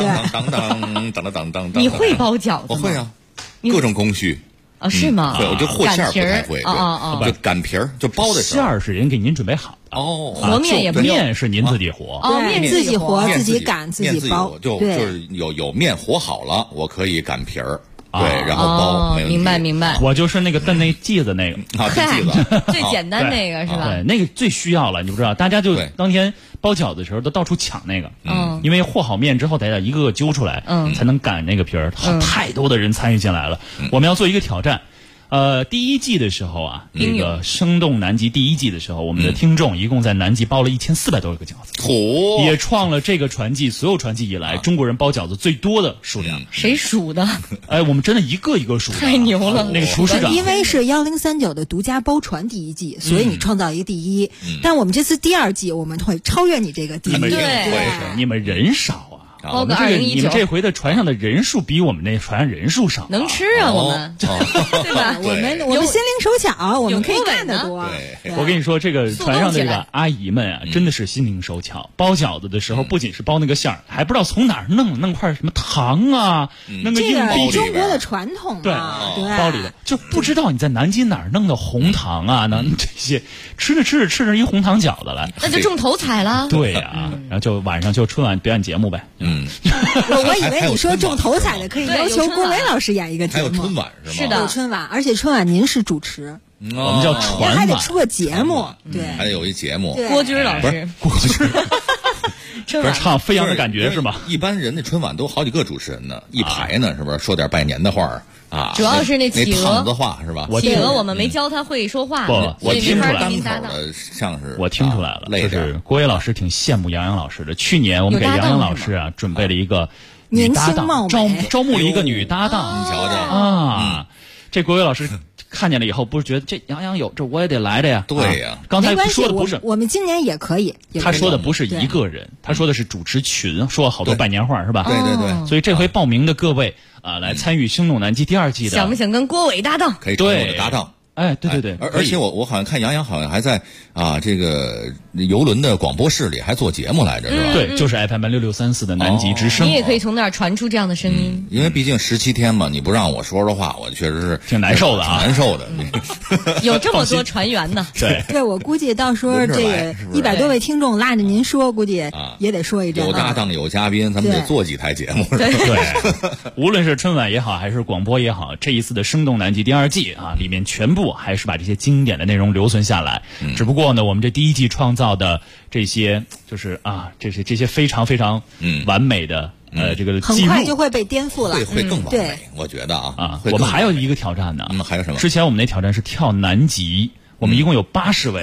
你会包饺子吗？ 我会啊。各种工序是吗？ 对，我就和馅儿不太会，就擀皮儿，就包的馅儿是人给您准备好的和面也不用， 面是您自己和面自己和自己擀自己包， 就是有面和好了，我可以擀皮儿。对，然后包， 明白。 我就是那个炖那剂子那个剂子最简单那个是吧？ 对，那个最需要了，你不知道，大家就当天包饺子的时候都到处抢那个，因为和好面之后得一个个揪出来，才能擀那个皮儿，太多的人参与进来了。我们要做一个挑战。第一季的时候啊，这个生动南极第一季的时候，我们的听众一共在南极包了1400多个饺子，也创了这个传记所有传记以来中国人包饺子最多的数量。 谁数的？ 我们真的一个一个数的， 太牛了！ 那个厨师长， 因为是1039的独家包船第一季，所以你创造一个第一。但我们这次第2季，我们会超越你这个第一。 对， 你们人少啊。 包个2019， 你们这回的船上的人数比我们那船上人数少， 能吃啊我们，对吧？ 我们心灵手巧，我们可以干得多。 我跟你说，这个船上的这个阿姨们啊，真的是心灵手巧。包饺子的时候，不仅是包那个馅儿，还不知道从哪儿弄块什么糖啊，弄个硬币。 这个中国的传统啊， 对，包里的就不知道你在南极哪儿弄的红糖啊，那这些吃着一红糖饺子来， 那就中头彩了。 对呀，然后就晚上就春晚表演节目呗。 我以为你说中头彩的可以要求郭伟老师演一个节目， 还有春晚是吗？ 是的， 有春晚，而且春晚您是主持， 我们叫船晚， 还得出个节目，对， 还得有一节目。 郭军老师， 郭军，不是唱《飞扬的感觉》是吗？ 一般人的春晚都好几个主持人呢，一排呢，是不是？说点拜年的话啊， 主要是那企鹅胖子话是吧？ 企鹅我们没教他会说话， 我听出来了， 像是我听出来了，就是郭伟老师挺羡慕杨洋老师的。去年我们给杨洋老师啊准备了一个女搭档，招募了一个女搭档， 你瞧瞧啊，这郭伟老师看见了以后，不是觉得这杨洋有，这我也得来的呀？ 对呀， 刚才说的不是， 我们今年也可以。 他说的不是一个人，他说的是主持群，说了好多拜年话是吧？ 对。 所以这回报名的各位啊，来参与《生动南极》第2季的， 想不想跟郭伟搭档？ 可以成为我的搭档。 哎，对， 而且我好像看杨洋好像还在这个游轮的广播室里还做节目来着，是吧？ 对，就是 FM6634的南极之声。 你也可以从那儿传出这样的声音。 因为毕竟17天嘛，你不让我说话，我确实是挺难受的啊， 挺难受的。 有这么多船员呢？ 对，我估计到时候这个100多位听众拉着您说，估计也得说一阵。 有搭档有嘉宾，咱们得做几台节目。 对，无论是春晚也好，还是广播也好，这一次的《生动南极》第2季啊，里面全部还是把这些经典的内容留存下来。只不过呢，我们这第1季创造的这些就是这些非常非常完美的这个很快就会被颠覆了， 会更完美。我觉得我们还有一个挑战呢。 还有什么？ 之前我们那挑战是跳南极，我们一共有80位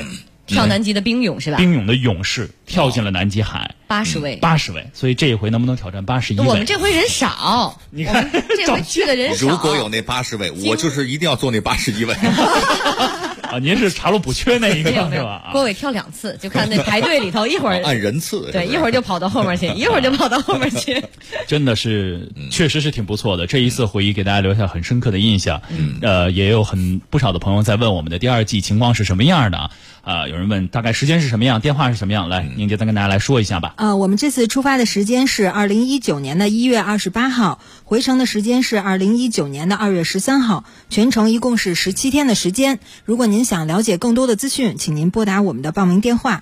跳南极的冰泳是吧？ 冰泳的勇士跳进了南极海 ，80位 ，80位，所以这一回能不能挑战81位？ 我们这回人少， 你看这回去的人少。 如果有那80位，我就是一定要做那81位。 啊，您是查漏补缺那一个是吧？ 郭伟跳2次，就看那排队里头一会儿按人次， 对，一会儿就跑到后面去，一会儿就跑到后面去。 真的是，确实是挺不错的。这一次回忆给大家留下很深刻的印象。也有不少的朋友在问我们的第2季情况是什么样的啊？有人问大概时间是什么样，电话是什么样？来，宁姐再跟大家来说一下吧。 我们这次出发的时间是2019年的1月28号，回程的时间是2019年的2月13号，全程一共是17天的时间。如果您想了解更多的资讯，请您拨打我们的报名电话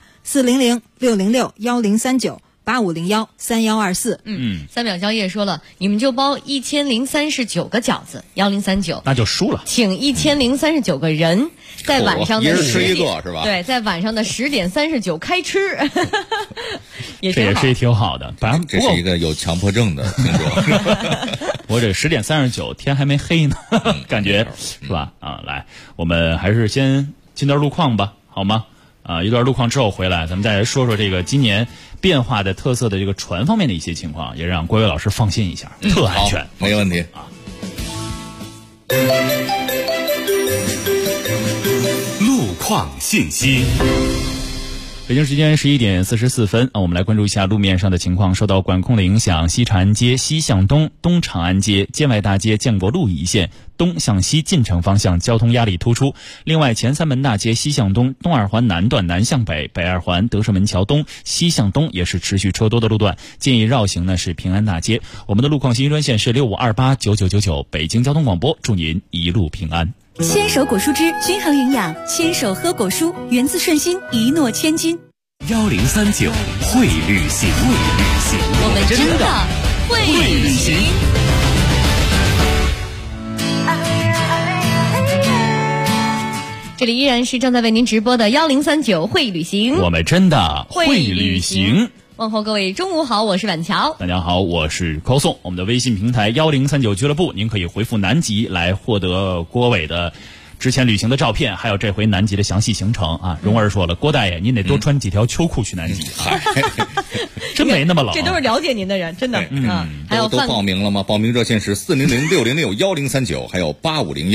400-606-1039-8501-3124。 三秒宵夜说了，你们就包1039个饺子，1039， 那就输了， 请1039个人在晚上的一人吃一个是吧？ 对，在晚上的10点39开吃， 这也是挺好的。 这是一个有强迫症的听众。 我这10点39，天还没黑呢，感觉是吧？来，我们还是先进段路况吧，好吗？一段路况之后回来，咱们再来说说这个今年变化的特色的这个船方面的一些情况，也让郭伟老师放心一下，特安全， 没问题啊。 路况信息。 北京时间11点44分，我们来关注一下路面上的情况。受到管控的影响，西长安街西向东、东长安街、建外大街建国路一线东向西进城方向交通压力突出。另外，前三门大街西向东、东二环南段南向北、北二环德胜门桥东西向东也是持续车多的路段，建议绕行呢是平安大街。我们的路况信息专线是65289999，北京交通广播，祝您一路平安。 牵手果蔬汁均衡营养，牵手喝果蔬，源自顺心，一诺千金。 1039会旅行， 我们真的会旅行。 这里依然是正在为您直播的1039会旅行， 我们真的会旅行。 问候各位中午好，我是婉乔。 大家好，我是高颂。我们的微信平台1039俱乐部，您可以回复南极来获得郭伟的之前旅行的照片，还有这回南极的详细行程啊。蓉儿说了，郭大爷您得多穿几条秋裤去南极，真没那么冷。 这都是了解您的人，真的。 还有都报名了吗？报名热线是400-606-1039，还有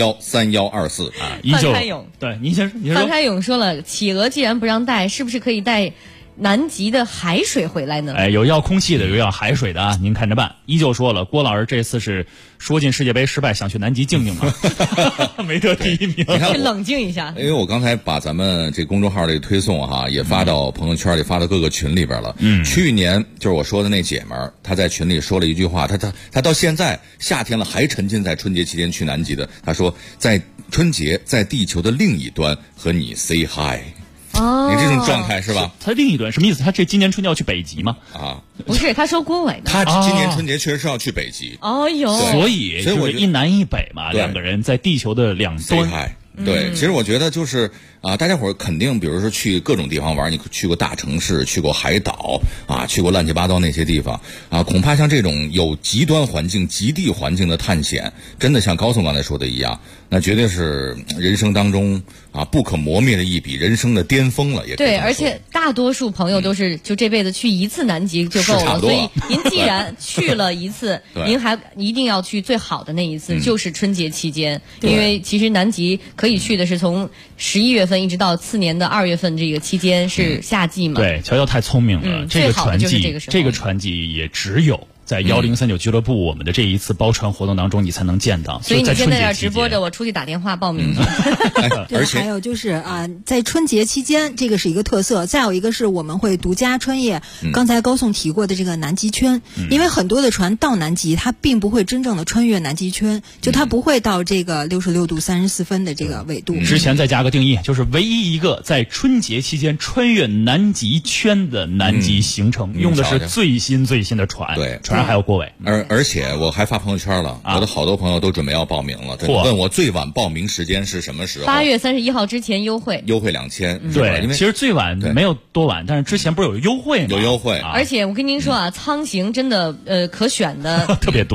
8501-3124 啊。依旧对，您先说。 范开勇说了，企鹅既然不让带，是不是可以带南极的海水回来呢？ 有要空气的，有要海水的啊，您看着办。依旧说了，郭老师这次是说进世界杯失败，想去南极静静吗？没得第一名， 先冷静一下。 因为我刚才把咱们这公众号的推送也发到朋友圈里，发到各个群里边了。去年就是我说的那姐们儿，她在群里说了一句话，她到现在夏天了还沉浸在春节期间去南极的。她说，在春节在地球的另一端和你 say hi。你这种状态是吧？ 他另一端什么意思？他这今年春节要去北极吗？ 不是，他说郭伟的。 他今年春节确实是要去北极。 哦哟， 所以就是一南一北嘛，两个人在地球的两端。 对，其实我觉得就是大家伙肯定，比如说去各种地方玩，你去过大城市，去过海岛去过乱七八糟那些地方恐怕像这种有极端环境、极地环境的探险，真的像高颂刚才说的一样，那绝对是人生当中不可磨灭的一笔，人生的巅峰了。也对，而且大多数朋友都是就这辈子去一次南极就够了，所以您既然去了一次，您还一定要去最好的那一次，就是春节期间，因为其实南极可以去的是从11月份一直到次年的2月份这个期间是夏季嘛。 对，乔乔太聪明了，这个船季也只有在1039俱乐部我们的这一次包船活动当中你才能见到。 所以你现在这直播着，我出去打电话报名。 对，还有就是在春节期间，这个是一个特色。再有一个是我们会独家穿越刚才高颂提过的这个南极圈，因为很多的船到南极，它并不会真正的穿越南极圈，就它不会到这个66度34分的这个纬度。 之前再加个定义，就是唯一一个在春节期间穿越南极圈的南极行程，用的是最新的船。 对。 还有郭伟， 而且我还发朋友圈了，我的好多朋友都准备要报名了，问我最晚报名时间是什么时候 ？8月31号之前优惠 2000。 对，因为其实最晚没有多晚，但是之前不是有优惠吗？ 有优惠。 而且我跟您说苍行真的可选的特别多。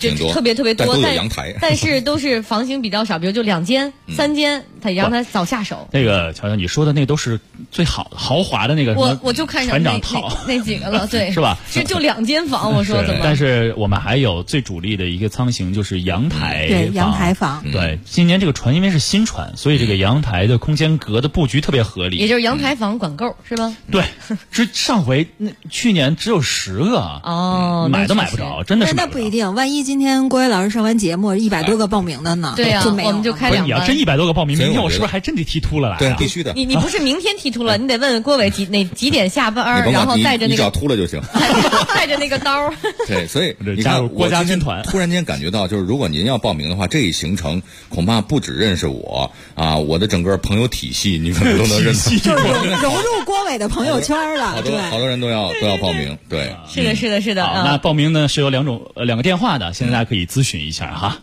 挺多， 特别多， 但都有阳台， 但是都是房型比较少，比如就2间、3间，他让他早下手。 那个乔乔，你说的那都是最好的豪华的那个， 我就看上那几个了，对， 是吧？ 就2间房，我说怎么？ 但是我们还有最主力的一个舱型，就是阳台对，阳台房。 对，今年这个船因为是新船，所以这个阳台的空间隔的布局特别合理， 也就是阳台房管够是吧？ 对，上回去年只有10个哦， 买都买不着，真的是。 那不一定，万一今天郭伟老师上完节目100多个报名的呢？ 对呀，我们就开2班。 你要真100多个报名，明天我是不是还真得踢秃了来？ 对，必须的。 你不是明天踢秃了，你得问郭伟几点下班，然后带着那个你只要秃了就行， 带着那个刀。 对，所以你看， 国家军团突然间感觉到，就是如果您要报名的话，这一行程恐怕不只认识我啊，我的整个朋友体系，你可能都能认识， 就融入郭伟的朋友圈了。 好多人都要报名，对， 是的。 那报名呢是有2个电话的，现在大家可以咨询一下哈。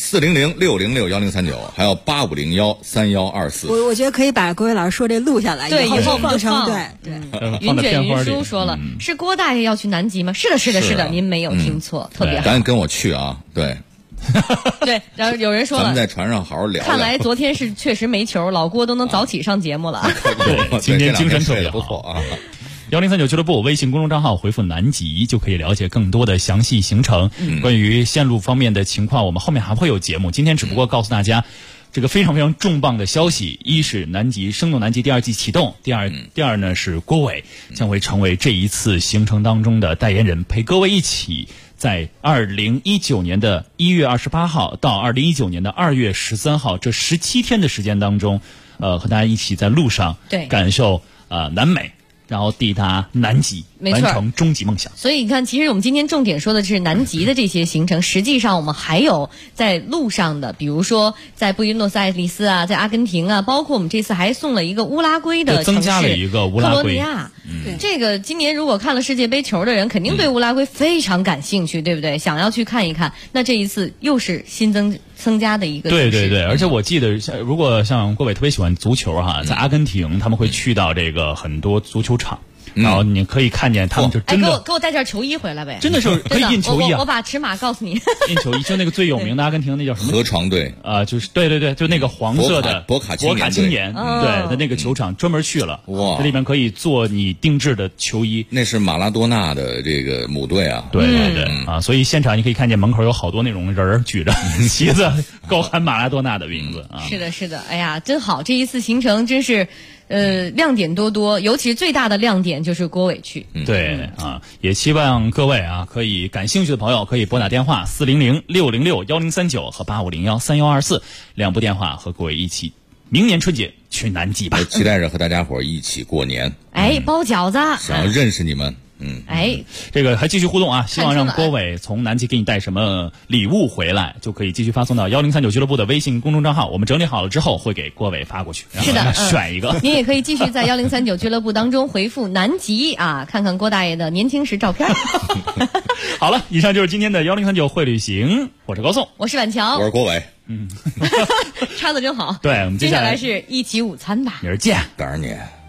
400-606-1039，还有8501-3124。 我觉得可以把郭伟老师说这录下来， 对，以后放成对。云卷云舒说了，是郭大爷要去南极吗？是的，您没有听错，特别好。 赶紧跟我去啊！对。 对，然后有人说了， 咱们在船上好好聊。 看来昨天是确实没球，老郭都能早起上节目了。 对，今天精神特别不错啊。 1039俱乐部微信公众账号回复南极就可以了解更多的详细行程。关于线路方面的情况，我们后面还会有节目。今天只不过告诉大家这个非常非常重磅的消息：一是生动南极第2季启动，第二呢是郭伟将会成为这一次行程当中的代言人，陪各位一起在2019年的1月28号到2019年的2月13号这17天的时间当中，和大家一起在路上感受南美，然后抵达南极，完成终极梦想。 所以你看，其实我们今天重点说的是南极的这些行程，实际上我们还有在路上的，比如说在布宜诺斯艾利斯啊，在阿根廷啊，包括我们这次还送了一个乌拉圭的城市， 增加了一个乌拉圭。 克罗尼亚。这个今年如果看了世界杯球的人，肯定对乌拉圭非常感兴趣，对不对？想要去看一看。那这一次又是新增加的一个。 对，而且我记得如果像郭伟特别喜欢足球哈，在阿根廷他们会去到这个很多足球场。然后你可以看见他们就真的给我带件球衣回来呗， 真的是可以印球衣啊！ 我把尺码告诉你， 印球衣就那个最有名的阿根廷那叫什么河床队啊，就是对，就那个黄色的博卡青年对的那个球场专门去了， 哇， 这里面可以做你定制的球衣， 那是马拉多纳的这个母队啊， 对啊，所以现场你可以看见门口有好多那种人举着旗子，高喊马拉多纳的名字啊， 是的，哎呀，真好，这一次行程真是。亮点多，尤其是最大的亮点就是郭伟去。 对啊，也期望各位啊，可以感兴趣的朋友可以拨打电话400-606-1039和8501-3124 2部电话，和各位一起明年春节去南极吧。 期待着和大家伙一起过年。 包饺子， 想要认识你们。 这个还继续互动啊！希望让郭伟从南极给你带什么礼物回来，就可以继续发送到1039俱乐部的微信公众账号，我们整理好了之后会给郭伟发过去。 是的， 选一个。 您也可以继续在1039俱乐部当中回复南极啊，看看郭大爷的年轻时照片。 好了，以上就是今天的1039会旅行，我是高颂， 我是婉乔， 我是郭伟。 插的真好。 对，我们接下来是一起午餐吧。 明儿见， 当然你。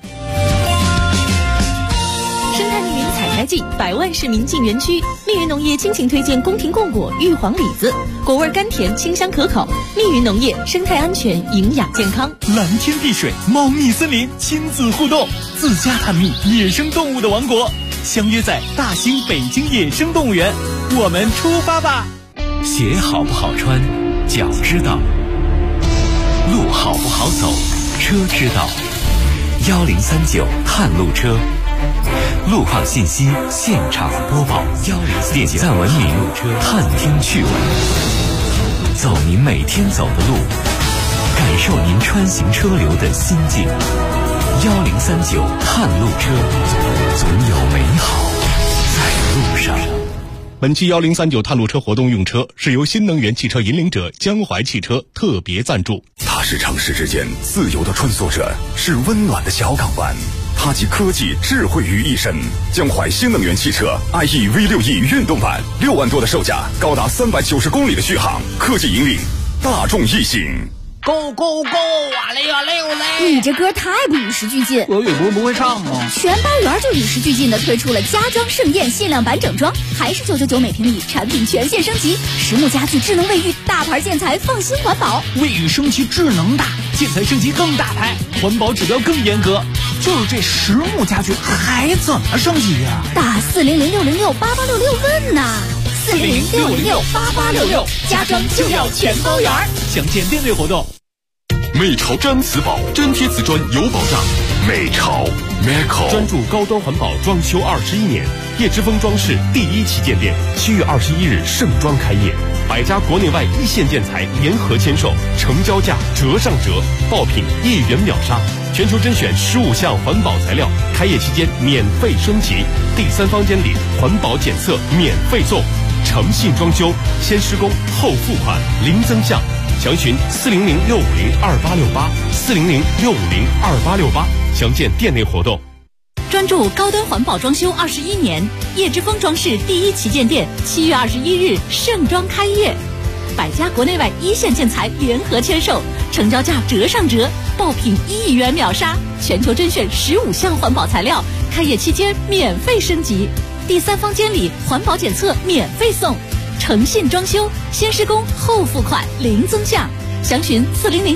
生态密云采摘季，100万市民进园区。密云农业倾情推荐宫廷贡果、玉皇李子，果味甘甜，清香可口。密云农业，生态安全，营养健康。 蓝天碧水，猫蜜森林，亲子互动，自家探秘野生动物的王国。相约在大兴北京野生动物园，我们出发吧！ 鞋好不好穿，脚知道；路好不好走，车知道。1039探路车。路况信息现场播报，1039点赞文明探听趣闻，走您每天走的路，感受您穿行车流的心境。1039探路车，总有美好在路上。 本期1039探路车活动用车是由新能源汽车引领者江淮汽车特别赞助。 它是城市之间自由的穿梭者，是温暖的小港湾。它集科技智慧于一身，江淮新能源汽车 IE V6E 运动版，6万多的售价，高达390公里的续航，科技引领，大众异性。 Go go go！哇嘞呀嘞哟嘞！ 你这歌太不与时俱进。 俄语不会唱吗？ 全班园就与时俱进的推出了家装盛宴限量版整装，还是999每平米，产品全线升级，实木家具、智能卫浴、大牌建材，放心环保。 卫浴升级智能大，建材升级更大牌，环保指标更严格。就是这实木家具还怎么升级呀？ 打400-606-8866问呐！400-606-8866，家装就要全包圆。 详见店内活动。 美潮粘瓷宝，粘贴瓷砖有保障。美潮 Meco 专注高端环保装修21年，叶之峰装饰第1旗舰店7月21日盛装开业，100家国内外一线建材联合签售，成交价折上折，爆品1元秒杀，全球甄选15项环保材料，开业期间免费升级，第3方监理环保检测免费送，诚信装修，先施工后付款，零增项。详询400-650-2868，400-650-2868，详见店内活动。 专注高端环保装修21年，叶之峰装饰第1旗舰店7月21日盛装开业，100家国内外一线建材联合签售，成交价折上折，爆品1亿元秒杀，全球甄选15项环保材料，开业期间免费升级，第3方监理环保检测免费送，诚信装修，先施工后付款，零增项。详询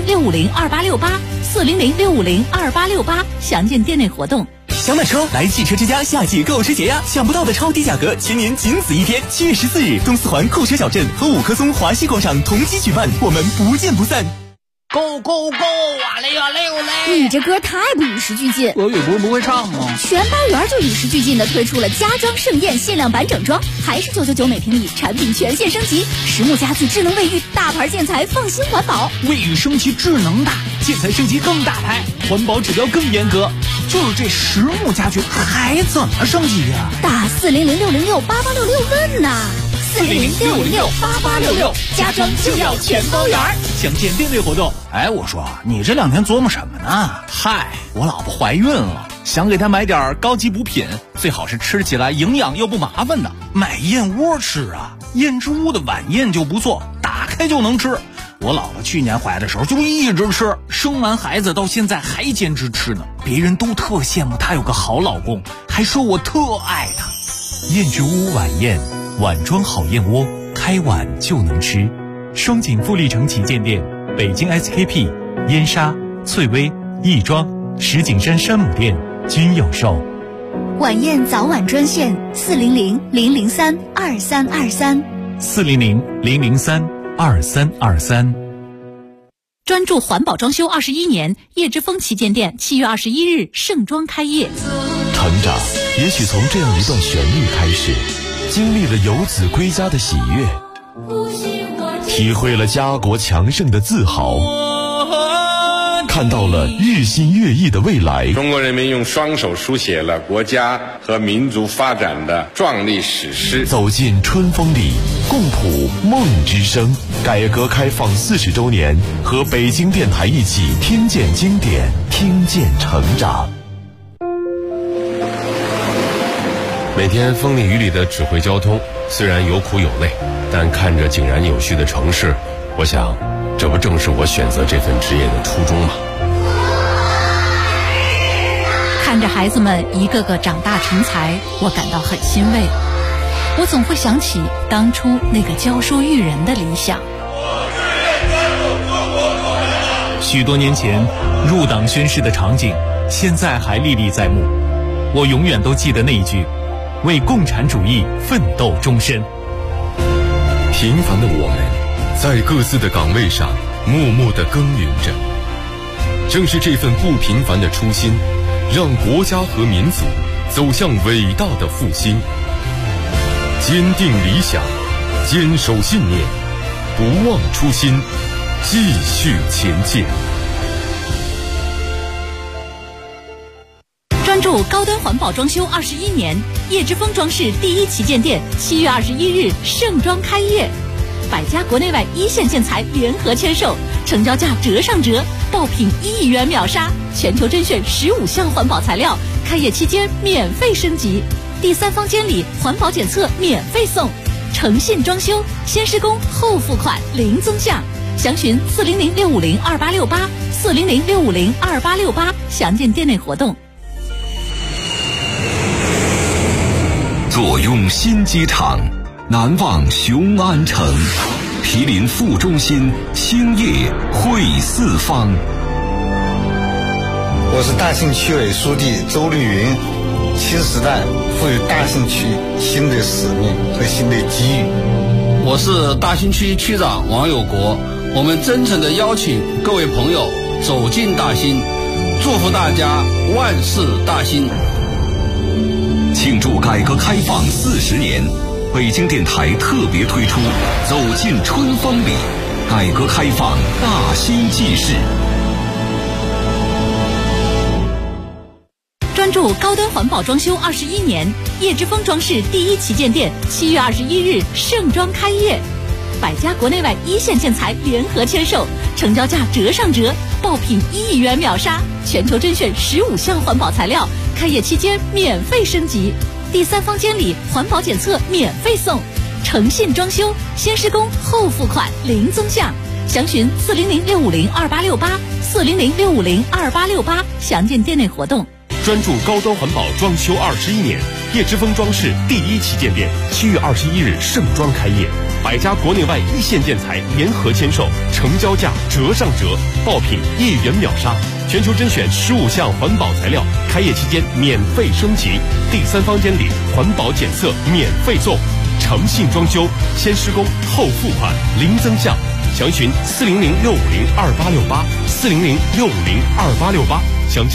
400-650-2868，400-650-2868，详见店内活动。 想买车来汽车之家夏季购车节呀！想不到的超低价格，全年仅此一天！7月14日，东四环购车小镇和五棵松华西广场同期举办，我们不见不散。 Go go go！哇嘞呀嘞哟嘞！ 你这歌太不与时俱进。 俄语不会唱吗？ 全班园就与时俱进的推出了家装盛宴限量版整装，还是999每平米，产品全线升级，实木家具、智能卫浴、大牌建材，放心环保。 卫浴升级智能大，建材升级更大牌，环保指标更严格。就是这实木家具还怎么升级呀？ 打400-606-8866问呐！400-606-8866，家装就要全包圆。 详见店内活动。哎，我说你这2天琢磨什么呢？ 嗨，我老婆怀孕了，想给她买点高级补品，最好是吃起来营养又不麻烦的。买燕窝吃啊，燕之屋的晚宴就不错，打开就能吃。我老婆去年怀的时候就一直吃，生完孩子到现在还坚持吃呢。别人都特羡慕她有个好老公，还说我特爱她。 燕之屋晚宴，碗装好燕窝，开碗就能吃。双井富力城旗舰店，北京 SKP、燕莎、翠微、亦庄、石景山山姆店均有售。 晚宴早晚专线400-003-2323。 400-003-2323。 专注环保装修21年，叶之峰旗舰店7月21日盛装开业。 成长也许从这样一段旋律开始，经历了游子归家的喜悦，体会了家国强盛的自豪，看到了日新月异的未来。 中国人民用双手书写了国家和民族发展的壮丽史诗。 走进春风里，共谱梦之声。改革开放40周年，和北京电台一起听见经典，听见成长。 每天风里雨里的指挥交通，虽然有苦有累，但看着井然有序的城市，我想这不正是我选择这份职业的初衷吗？ 看着孩子们一个个长大成才，我感到很欣慰。我总会想起当初那个教书育人的理想。 许多年前入党宣誓的场景，现在还历历在目。我永远都记得那一句：为共产主义奋斗终身。 平凡的我们，在各自的岗位上默默地耕耘着。正是这份不平凡的初心，让国家和民族走向伟大的复兴。坚定理想，坚守信念，不忘初心，继续前进。 专注高端环保装修21年，叶之峰装饰第1旗舰店7月21日盛装开业，100家国内外一线建材联合签售，成交价折上折，爆品1亿元秒杀，全球甄选15项环保材料，开业期间免费升级，第3方监理环保检测免费送，诚信装修，先施工后付款，零增项。 详询400-650-2868，400-650-2868，详见店内活动。 坐拥新机场，难忘雄安城，毗邻副中心，兴业汇四方。 我是大兴区委书记周绿云。新时代赋予大兴区新的使命和新的机遇。 我是大兴区区长王有国，我们真诚地邀请各位朋友走进大兴，祝福大家万事大兴。 庆祝改革开放40年，北京电台特别推出走进春风里，改革开放大兴纪事。 专注高端环保装修21年，叶之峰装饰第一旗舰店7月21日盛装开业，100家国内外一线建材联合签售，成交价折上折，爆品1亿元秒杀，全球甄选15项环保材料，开业期间免费升级，第3方监理环保检测免费送，诚信装修，先施工后付款零增项，详询400-650-2868，400-650-2868，详见店内活动。 专注高端环保装修21年，叶之峰装饰第一旗舰店7月21日盛装开业，100家国内外一线建材联合签售，成交价折上折，爆品1亿元秒杀，全球甄选15项环保材料，开业期间免费升级，第3方监理环保检测免费送，诚信装修，先施工后付款零增项，详询400-650-2868，400-650-2868，详见